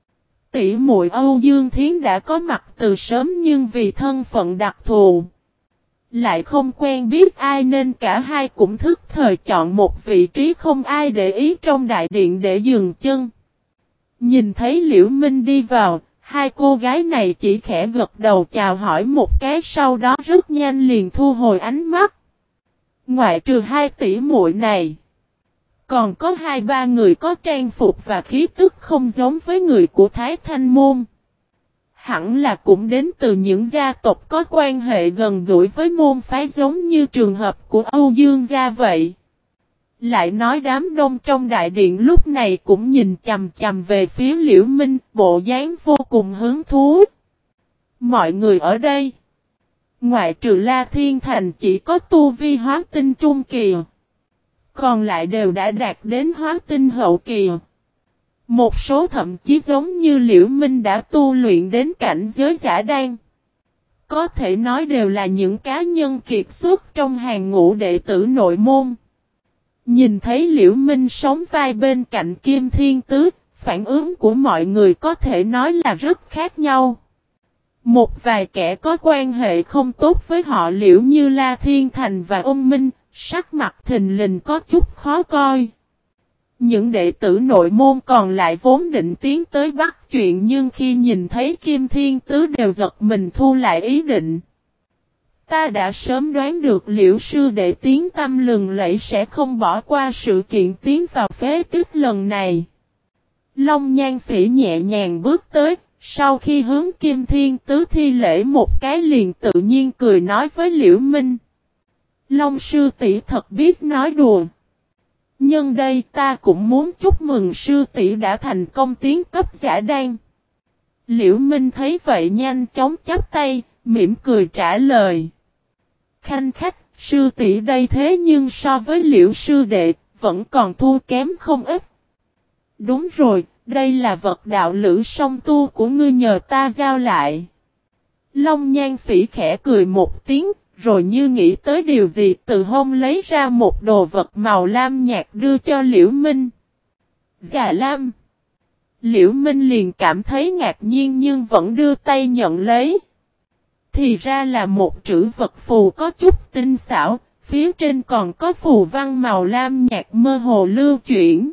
Tỷ muội Âu Dương Thiến đã có mặt từ sớm nhưng vì thân phận đặc thù. Lại không quen biết ai nên cả hai cũng thức thời chọn một vị trí không ai để ý trong đại điện để dừng chân. Nhìn thấy Liễu Minh đi vào, hai cô gái này chỉ khẽ gật đầu chào hỏi một cái sau đó rất nhanh liền thu hồi ánh mắt. Ngoại trừ hai tỷ muội này, còn có 2-3 người có trang phục và khí tức không giống với người của Thái Thanh Môn. Hẳn là cũng đến từ những gia tộc có quan hệ gần gũi với môn phái giống như trường hợp của Âu Dương gia vậy. Lại nói đám đông trong đại điện lúc này cũng nhìn chằm chằm về phía Liễu Minh, bộ dáng vô cùng hứng thú. Mọi người ở đây, ngoại trừ La Thiên Thành chỉ có tu vi hóa tinh trung kỳ. Còn lại đều đã đạt đến hóa tinh hậu kỳ. Một số thậm chí giống như Liễu Minh đã tu luyện đến cảnh giới giả đan. Có thể nói đều là những cá nhân kiệt xuất trong hàng ngũ đệ tử nội môn. Nhìn thấy Liễu Minh sống vai bên cạnh Kim Thiên Tứ, phản ứng của mọi người có thể nói là rất khác nhau. Một vài kẻ có quan hệ không tốt với họ Liễu như La Thiên Thành và Ôn Minh, sắc mặt thình lình có chút khó coi. Những đệ tử nội môn còn lại vốn định tiến tới bắt chuyện nhưng khi nhìn thấy Kim Thiên Tứ đều giật mình thu lại ý định. Ta đã sớm đoán được Liễu sư đệ tiếng tâm lừng lẫy sẽ không bỏ qua sự kiện tiến vào phế tích lần này. Long Nhan Phỉ nhẹ nhàng bước tới, sau khi hướng Kim Thiên Tứ thi lễ một cái liền tự nhiên cười nói với Liễu Minh. Long sư tỷ thật biết nói đùa. Nhân đây ta cũng muốn chúc mừng sư tỷ đã thành công tiến cấp giả đan. Liễu Minh thấy vậy nhanh chóng chắp tay, mỉm cười trả lời. Khanh khách, sư tỷ đây thế nhưng so với Liễu sư đệ, vẫn còn thua kém không ít. Đúng rồi, đây là vật đạo lữ song tu của ngươi nhờ ta giao lại. Long Nhan Phỉ khẽ cười một tiếng, rồi như nghĩ tới điều gì từ hông lấy ra một đồ vật màu lam nhạt đưa cho Liễu Minh. Dạ lam. Liễu Minh liền cảm thấy ngạc nhiên nhưng vẫn đưa tay nhận lấy. Thì ra là một trữ vật phù có chút tinh xảo, phía trên còn có phù văn màu lam nhạt mơ hồ lưu chuyển.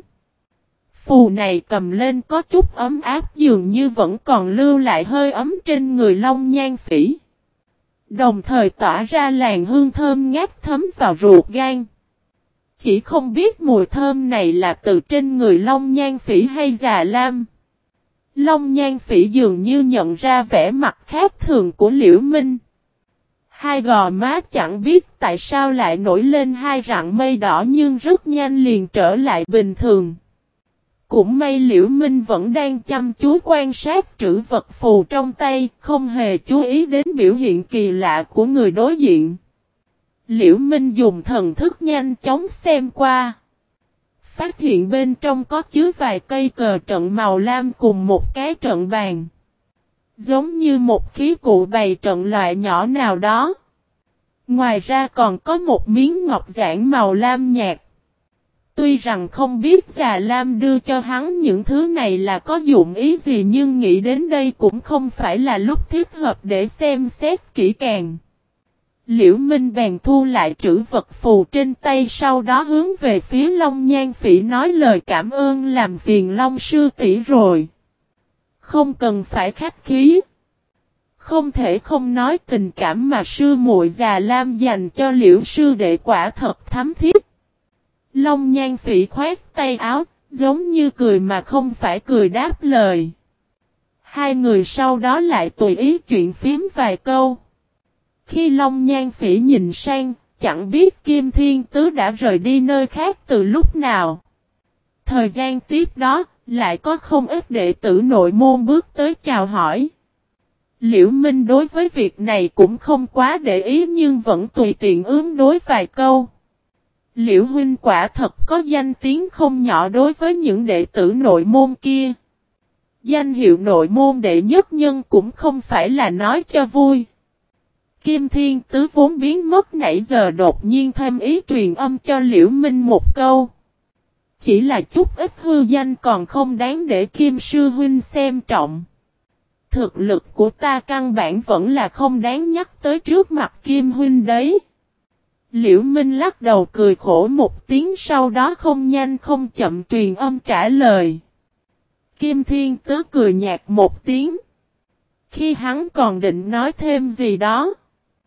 Phù này cầm lên có chút ấm áp dường như vẫn còn lưu lại hơi ấm trên người Long Nhan Phỉ. Đồng thời tỏa ra làn hương thơm ngát thấm vào ruột gan. Chỉ không biết mùi thơm này là từ trên người Long Nhan Phỉ hay Già Lam. Long Nhan Phỉ dường như nhận ra vẻ mặt khác thường của Liễu Minh. Hai gò má chẳng biết tại sao lại nổi lên hai rặng mây đỏ nhưng rất nhanh liền trở lại bình thường. Cũng may Liễu Minh vẫn đang chăm chú quan sát trữ vật phù trong tay, không hề chú ý đến biểu hiện kỳ lạ của người đối diện. Liễu Minh dùng thần thức nhanh chóng xem qua. Phát hiện bên trong có chứa vài cây cờ trận màu lam cùng một cái trận bàn. Giống như một khí cụ bày trận loại nhỏ nào đó. Ngoài ra còn có một miếng ngọc giản màu lam nhạt. Tuy rằng không biết Già Lam đưa cho hắn những thứ này là có dụng ý gì nhưng nghĩ đến đây cũng không phải là lúc thích hợp để xem xét kỹ càng. Liễu Minh bèn thu lại trữ vật phù trên tay sau đó hướng về phía Long Nhan Phỉ nói lời cảm ơn làm phiền Long sư tỷ rồi. Không cần phải khách khí. Không thể không nói tình cảm mà sư muội Già Lam dành cho Liễu sư đệ quả thật thắm thiết. Long Nhan Phỉ khoét tay áo, giống như cười mà không phải cười đáp lời. Hai người sau đó lại tùy ý chuyện phím vài câu. Khi Long Nhan Phỉ nhìn sang, chẳng biết Kim Thiên Tứ đã rời đi nơi khác từ lúc nào. Thời gian tiếp đó, lại có không ít đệ tử nội môn bước tới chào hỏi. Liễu Minh đối với việc này cũng không quá để ý nhưng vẫn tùy tiện ứng đối vài câu. Liễu huynh quả thật có danh tiếng không nhỏ đối với những đệ tử nội môn kia. Danh hiệu nội môn đệ nhất nhân cũng không phải là nói cho vui. Kim Thiên Tứ vốn biến mất nãy giờ đột nhiên thêm ý truyền âm cho Liễu Minh một câu. Chỉ là chút ít hư danh còn không đáng để Kim sư huynh xem trọng. Thực lực của ta căn bản vẫn là không đáng nhắc tới trước mặt Kim huynh đấy. Liễu Minh lắc đầu cười khổ một tiếng sau đó không nhanh không chậm truyền âm trả lời. Kim Thiên Tứ cười nhạt một tiếng. Khi hắn còn định nói thêm gì đó.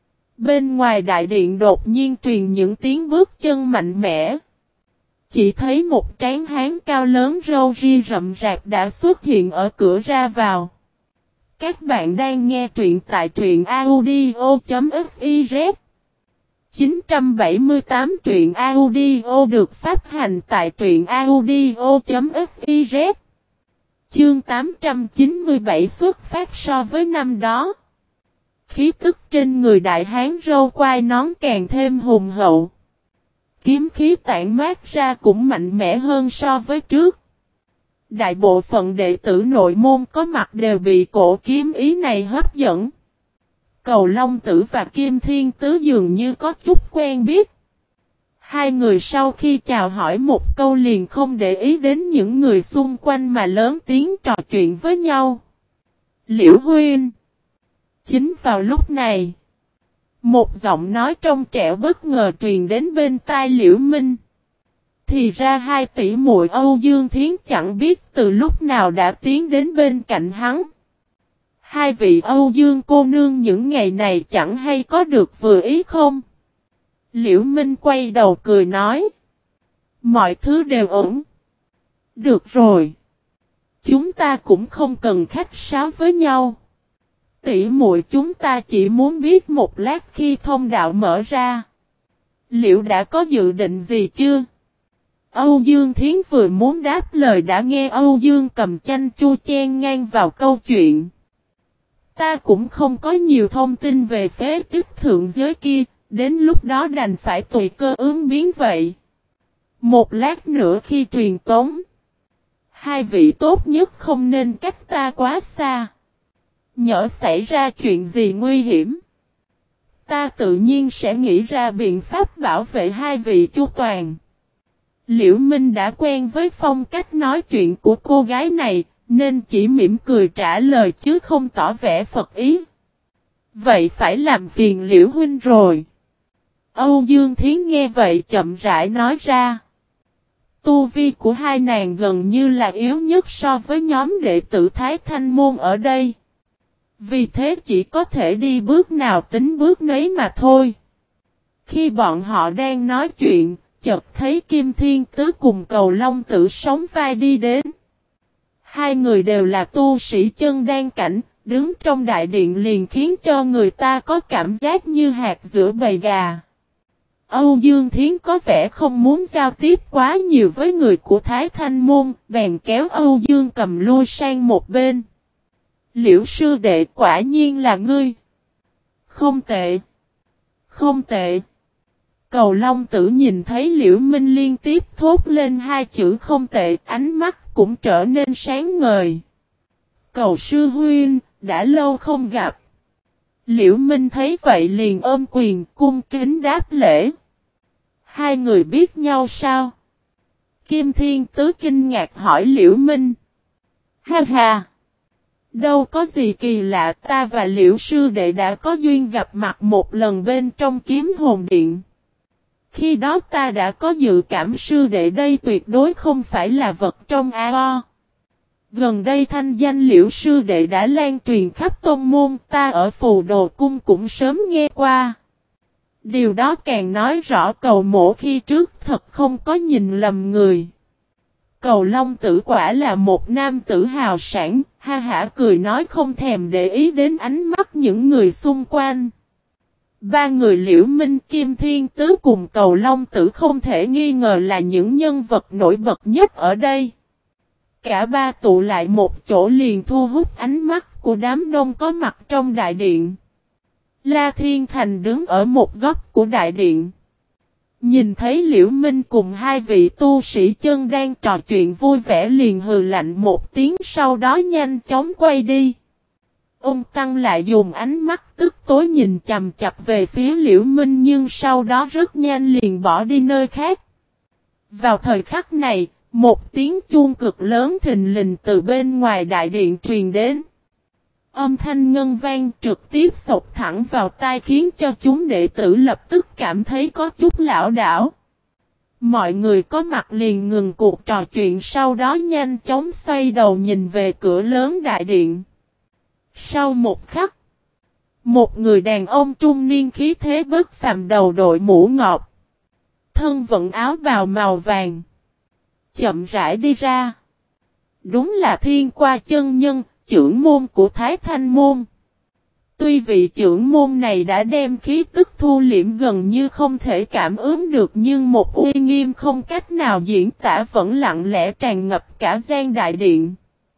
Bên ngoài đại điện đột nhiên truyền những tiếng bước chân mạnh mẽ. Chỉ thấy một tráng hán cao lớn râu ria rậm rạp đã xuất hiện ở cửa ra vào. Các bạn đang nghe truyện tại truyện audio.fiz 978 truyện audio được phát hành tại truyện audio.fiz. Chương 897 xuất phát so với năm đó. Khí tức trên người đại hán râu quai nón càng thêm hùng hậu. Kiếm khí tản mát ra cũng mạnh mẽ hơn so với trước. Đại bộ phận đệ tử nội môn có mặt đều bị cổ kiếm ý này hấp dẫn. Cầu Long Tử và Kim Thiên Tứ dường như có chút quen biết. Hai người sau khi chào hỏi một câu liền không để ý đến những người xung quanh mà lớn tiếng trò chuyện với nhau. Liễu huynh. Chính vào lúc này, một giọng nói trong trẻo bất ngờ truyền đến bên tai Liễu Minh. Thì ra hai tỷ muội Âu Dương Thiến chẳng biết từ lúc nào đã tiến đến bên cạnh hắn. Hai vị Âu Dương cô nương những ngày này chẳng hay có được vừa ý không? Liễu Minh quay đầu cười nói. Mọi thứ đều ổn. Được rồi. Chúng ta cũng không cần khách sáo với nhau. Tỷ muội chúng ta chỉ muốn biết một lát khi thông đạo mở ra. Liệu đã có dự định gì chưa? Âu Dương Thiến vừa muốn đáp lời đã nghe Âu Dương Cầm Chanh Chu chen ngang vào câu chuyện. Ta cũng không có nhiều thông tin về phế tích thượng giới kia, đến lúc đó đành phải tùy cơ ứng biến vậy. Một lát nữa khi truyền tống, hai vị tốt nhất không nên cách ta quá xa. Nhỡ xảy ra chuyện gì nguy hiểm, ta tự nhiên sẽ nghĩ ra biện pháp bảo vệ hai vị chu toàn. Liễu Minh đã quen với phong cách nói chuyện của cô gái này, nên chỉ mỉm cười trả lời chứ không tỏ vẻ phật ý. Vậy phải làm phiền Liễu huynh rồi. Âu Dương Thiến nghe vậy chậm rãi nói ra. Tu vi của hai nàng gần như là yếu nhất so với nhóm đệ tử Thái Thanh Môn ở đây. Vì thế chỉ có thể đi bước nào tính bước nấy mà thôi. Khi bọn họ đang nói chuyện, chợt thấy Kim Thiên Tứ cùng Cầu Long Tử sóng vai đi đến. Hai người đều là tu sĩ chân đan cảnh, đứng trong đại điện liền khiến cho người ta có cảm giác như hạt giữa bầy gà. Âu Dương Thiến có vẻ không muốn giao tiếp quá nhiều với người của Thái Thanh Môn, bèn kéo Âu Dương Cầm lui sang một bên. Liễu sư đệ, quả nhiên là ngươi. Không tệ. Không tệ. Cầu Long Tử nhìn thấy Liễu Minh liên tiếp thốt lên hai chữ không tệ, ánh mắt cũng trở nên sáng ngời. Cầu sư huynh, đã lâu không gặp. Liễu Minh thấy vậy liền ôm quyền cung kính đáp lễ. Hai người biết nhau sao? Kim Thiên Tứ kinh ngạc hỏi Liễu Minh. Ha ha! Đâu có gì kỳ lạ, ta và Liễu sư đệ đã có duyên gặp mặt một lần bên trong Kiếm Hồn Điện. Khi đó ta đã có dự cảm sư đệ đây tuyệt đối không phải là vật trong ao. Gần đây thanh danh Liễu sư đệ đã lan truyền khắp tôn môn, ta ở Phù Đồ Cung cũng sớm nghe qua. Điều đó càng nói rõ Cầu mỗ khi trước thật không có nhìn lầm người. Cầu Long Tử quả là một nam tử hào sản, ha hả cười nói không thèm để ý đến ánh mắt những người xung quanh. Ba người Liễu Minh, Kim Thiên Tứ cùng Cầu Long Tử không thể nghi ngờ là những nhân vật nổi bật nhất ở đây. Cả ba tụ lại một chỗ liền thu hút ánh mắt của đám đông có mặt trong đại điện. La Thiên Thành đứng ở một góc của đại điện. Nhìn thấy Liễu Minh cùng hai vị tu sĩ chân đang trò chuyện vui vẻ liền hừ lạnh một tiếng, sau đó nhanh chóng quay đi. Ông Tăng lại dùng ánh mắt tức tối nhìn chằm chằm về phía Liễu Minh nhưng sau đó rất nhanh liền bỏ đi nơi khác. Vào thời khắc này, một tiếng chuông cực lớn thình lình từ bên ngoài đại điện truyền đến. Âm thanh ngân vang trực tiếp xộc thẳng vào tai khiến cho chúng đệ tử lập tức cảm thấy có chút lảo đảo. Mọi người có mặt liền ngừng cuộc trò chuyện, sau đó nhanh chóng xoay đầu nhìn về cửa lớn đại điện. Sau một khắc, một người đàn ông trung niên khí thế bất phàm đầu đội mũ ngọc, thân vận áo bào màu vàng, chậm rãi đi ra. Đúng là Thiên Qua chân nhân, trưởng môn của Thái Thanh Môn. Tuy vị trưởng môn này đã đem khí tức thu liễm gần như không thể cảm ứng được nhưng một uy nghiêm không cách nào diễn tả vẫn lặng lẽ tràn ngập cả gian đại điện.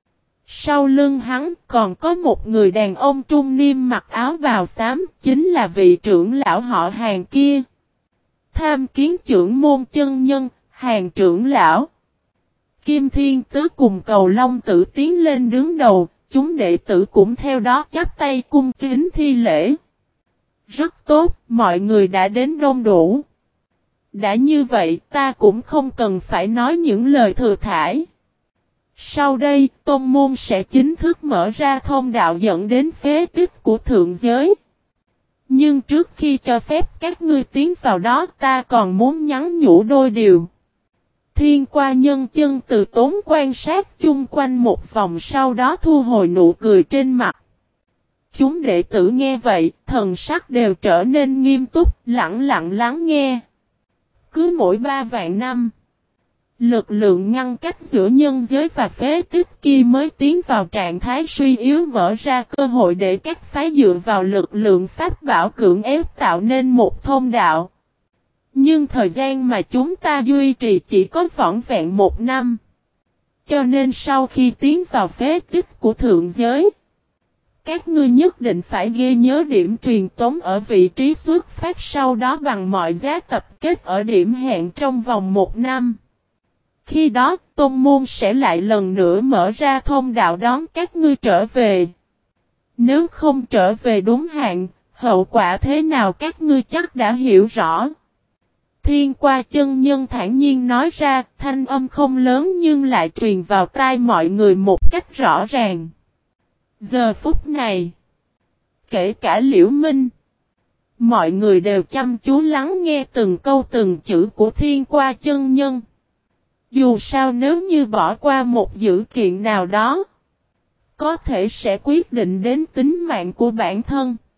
Sau lưng hắn còn có một người đàn ông trung niên mặc áo bào xám, chính là vị trưởng lão họ Hàn kia. Tham kiến trưởng môn chân nhân, Hàn trưởng lão. Kim Thiên Tứ cùng Cầu Long Tử tiến lên đứng đầu, chúng đệ tử cũng theo đó chắp tay cung kính thi lễ. Rất tốt, mọi người đã đến đông đủ. Đã như vậy, ta cũng không cần phải nói những lời thừa thãi. Sau đây, tôn môn sẽ chính thức mở ra thông đạo dẫn đến phế tích của thượng giới. Nhưng trước khi cho phép các ngươi tiến vào đó, ta còn muốn nhắn nhủ đôi điều. Thiên Qua nhân chân từ tốn quan sát chung quanh một vòng, sau đó thu hồi nụ cười trên mặt. Chúng đệ tử nghe vậy, thần sắc đều trở nên nghiêm túc, lặng lặng lắng nghe. Cứ mỗi 3 vạn năm, lực lượng ngăn cách giữa nhân giới và phế tích kia mới tiến vào trạng thái suy yếu, mở ra cơ hội để các phái dựa vào lực lượng pháp bảo cưỡng ép tạo nên một thông đạo. Nhưng thời gian mà chúng ta duy trì chỉ có vỏn vẹn 1 năm. Cho nên sau khi tiến vào phế tích của thượng giới, các ngươi nhất định phải ghi nhớ điểm truyền tống ở vị trí xuất phát, sau đó bằng mọi giá tập kết ở điểm hẹn trong vòng 1 năm. Khi đó, tôn môn sẽ lại lần nữa mở ra thông đạo đón các ngươi trở về. Nếu không trở về đúng hạn, hậu quả thế nào các ngươi chắc đã hiểu rõ. Thiên Qua chân nhân thản nhiên nói ra, thanh âm không lớn nhưng lại truyền vào tai mọi người một cách rõ ràng. Giờ phút này, kể cả Liễu Minh. Mọi người đều chăm chú lắng nghe từng câu từng chữ của Thiên Qua chân nhân. Dù sao nếu như bỏ qua một dữ kiện nào đó, có thể sẽ quyết định đến tính mạng của bản thân.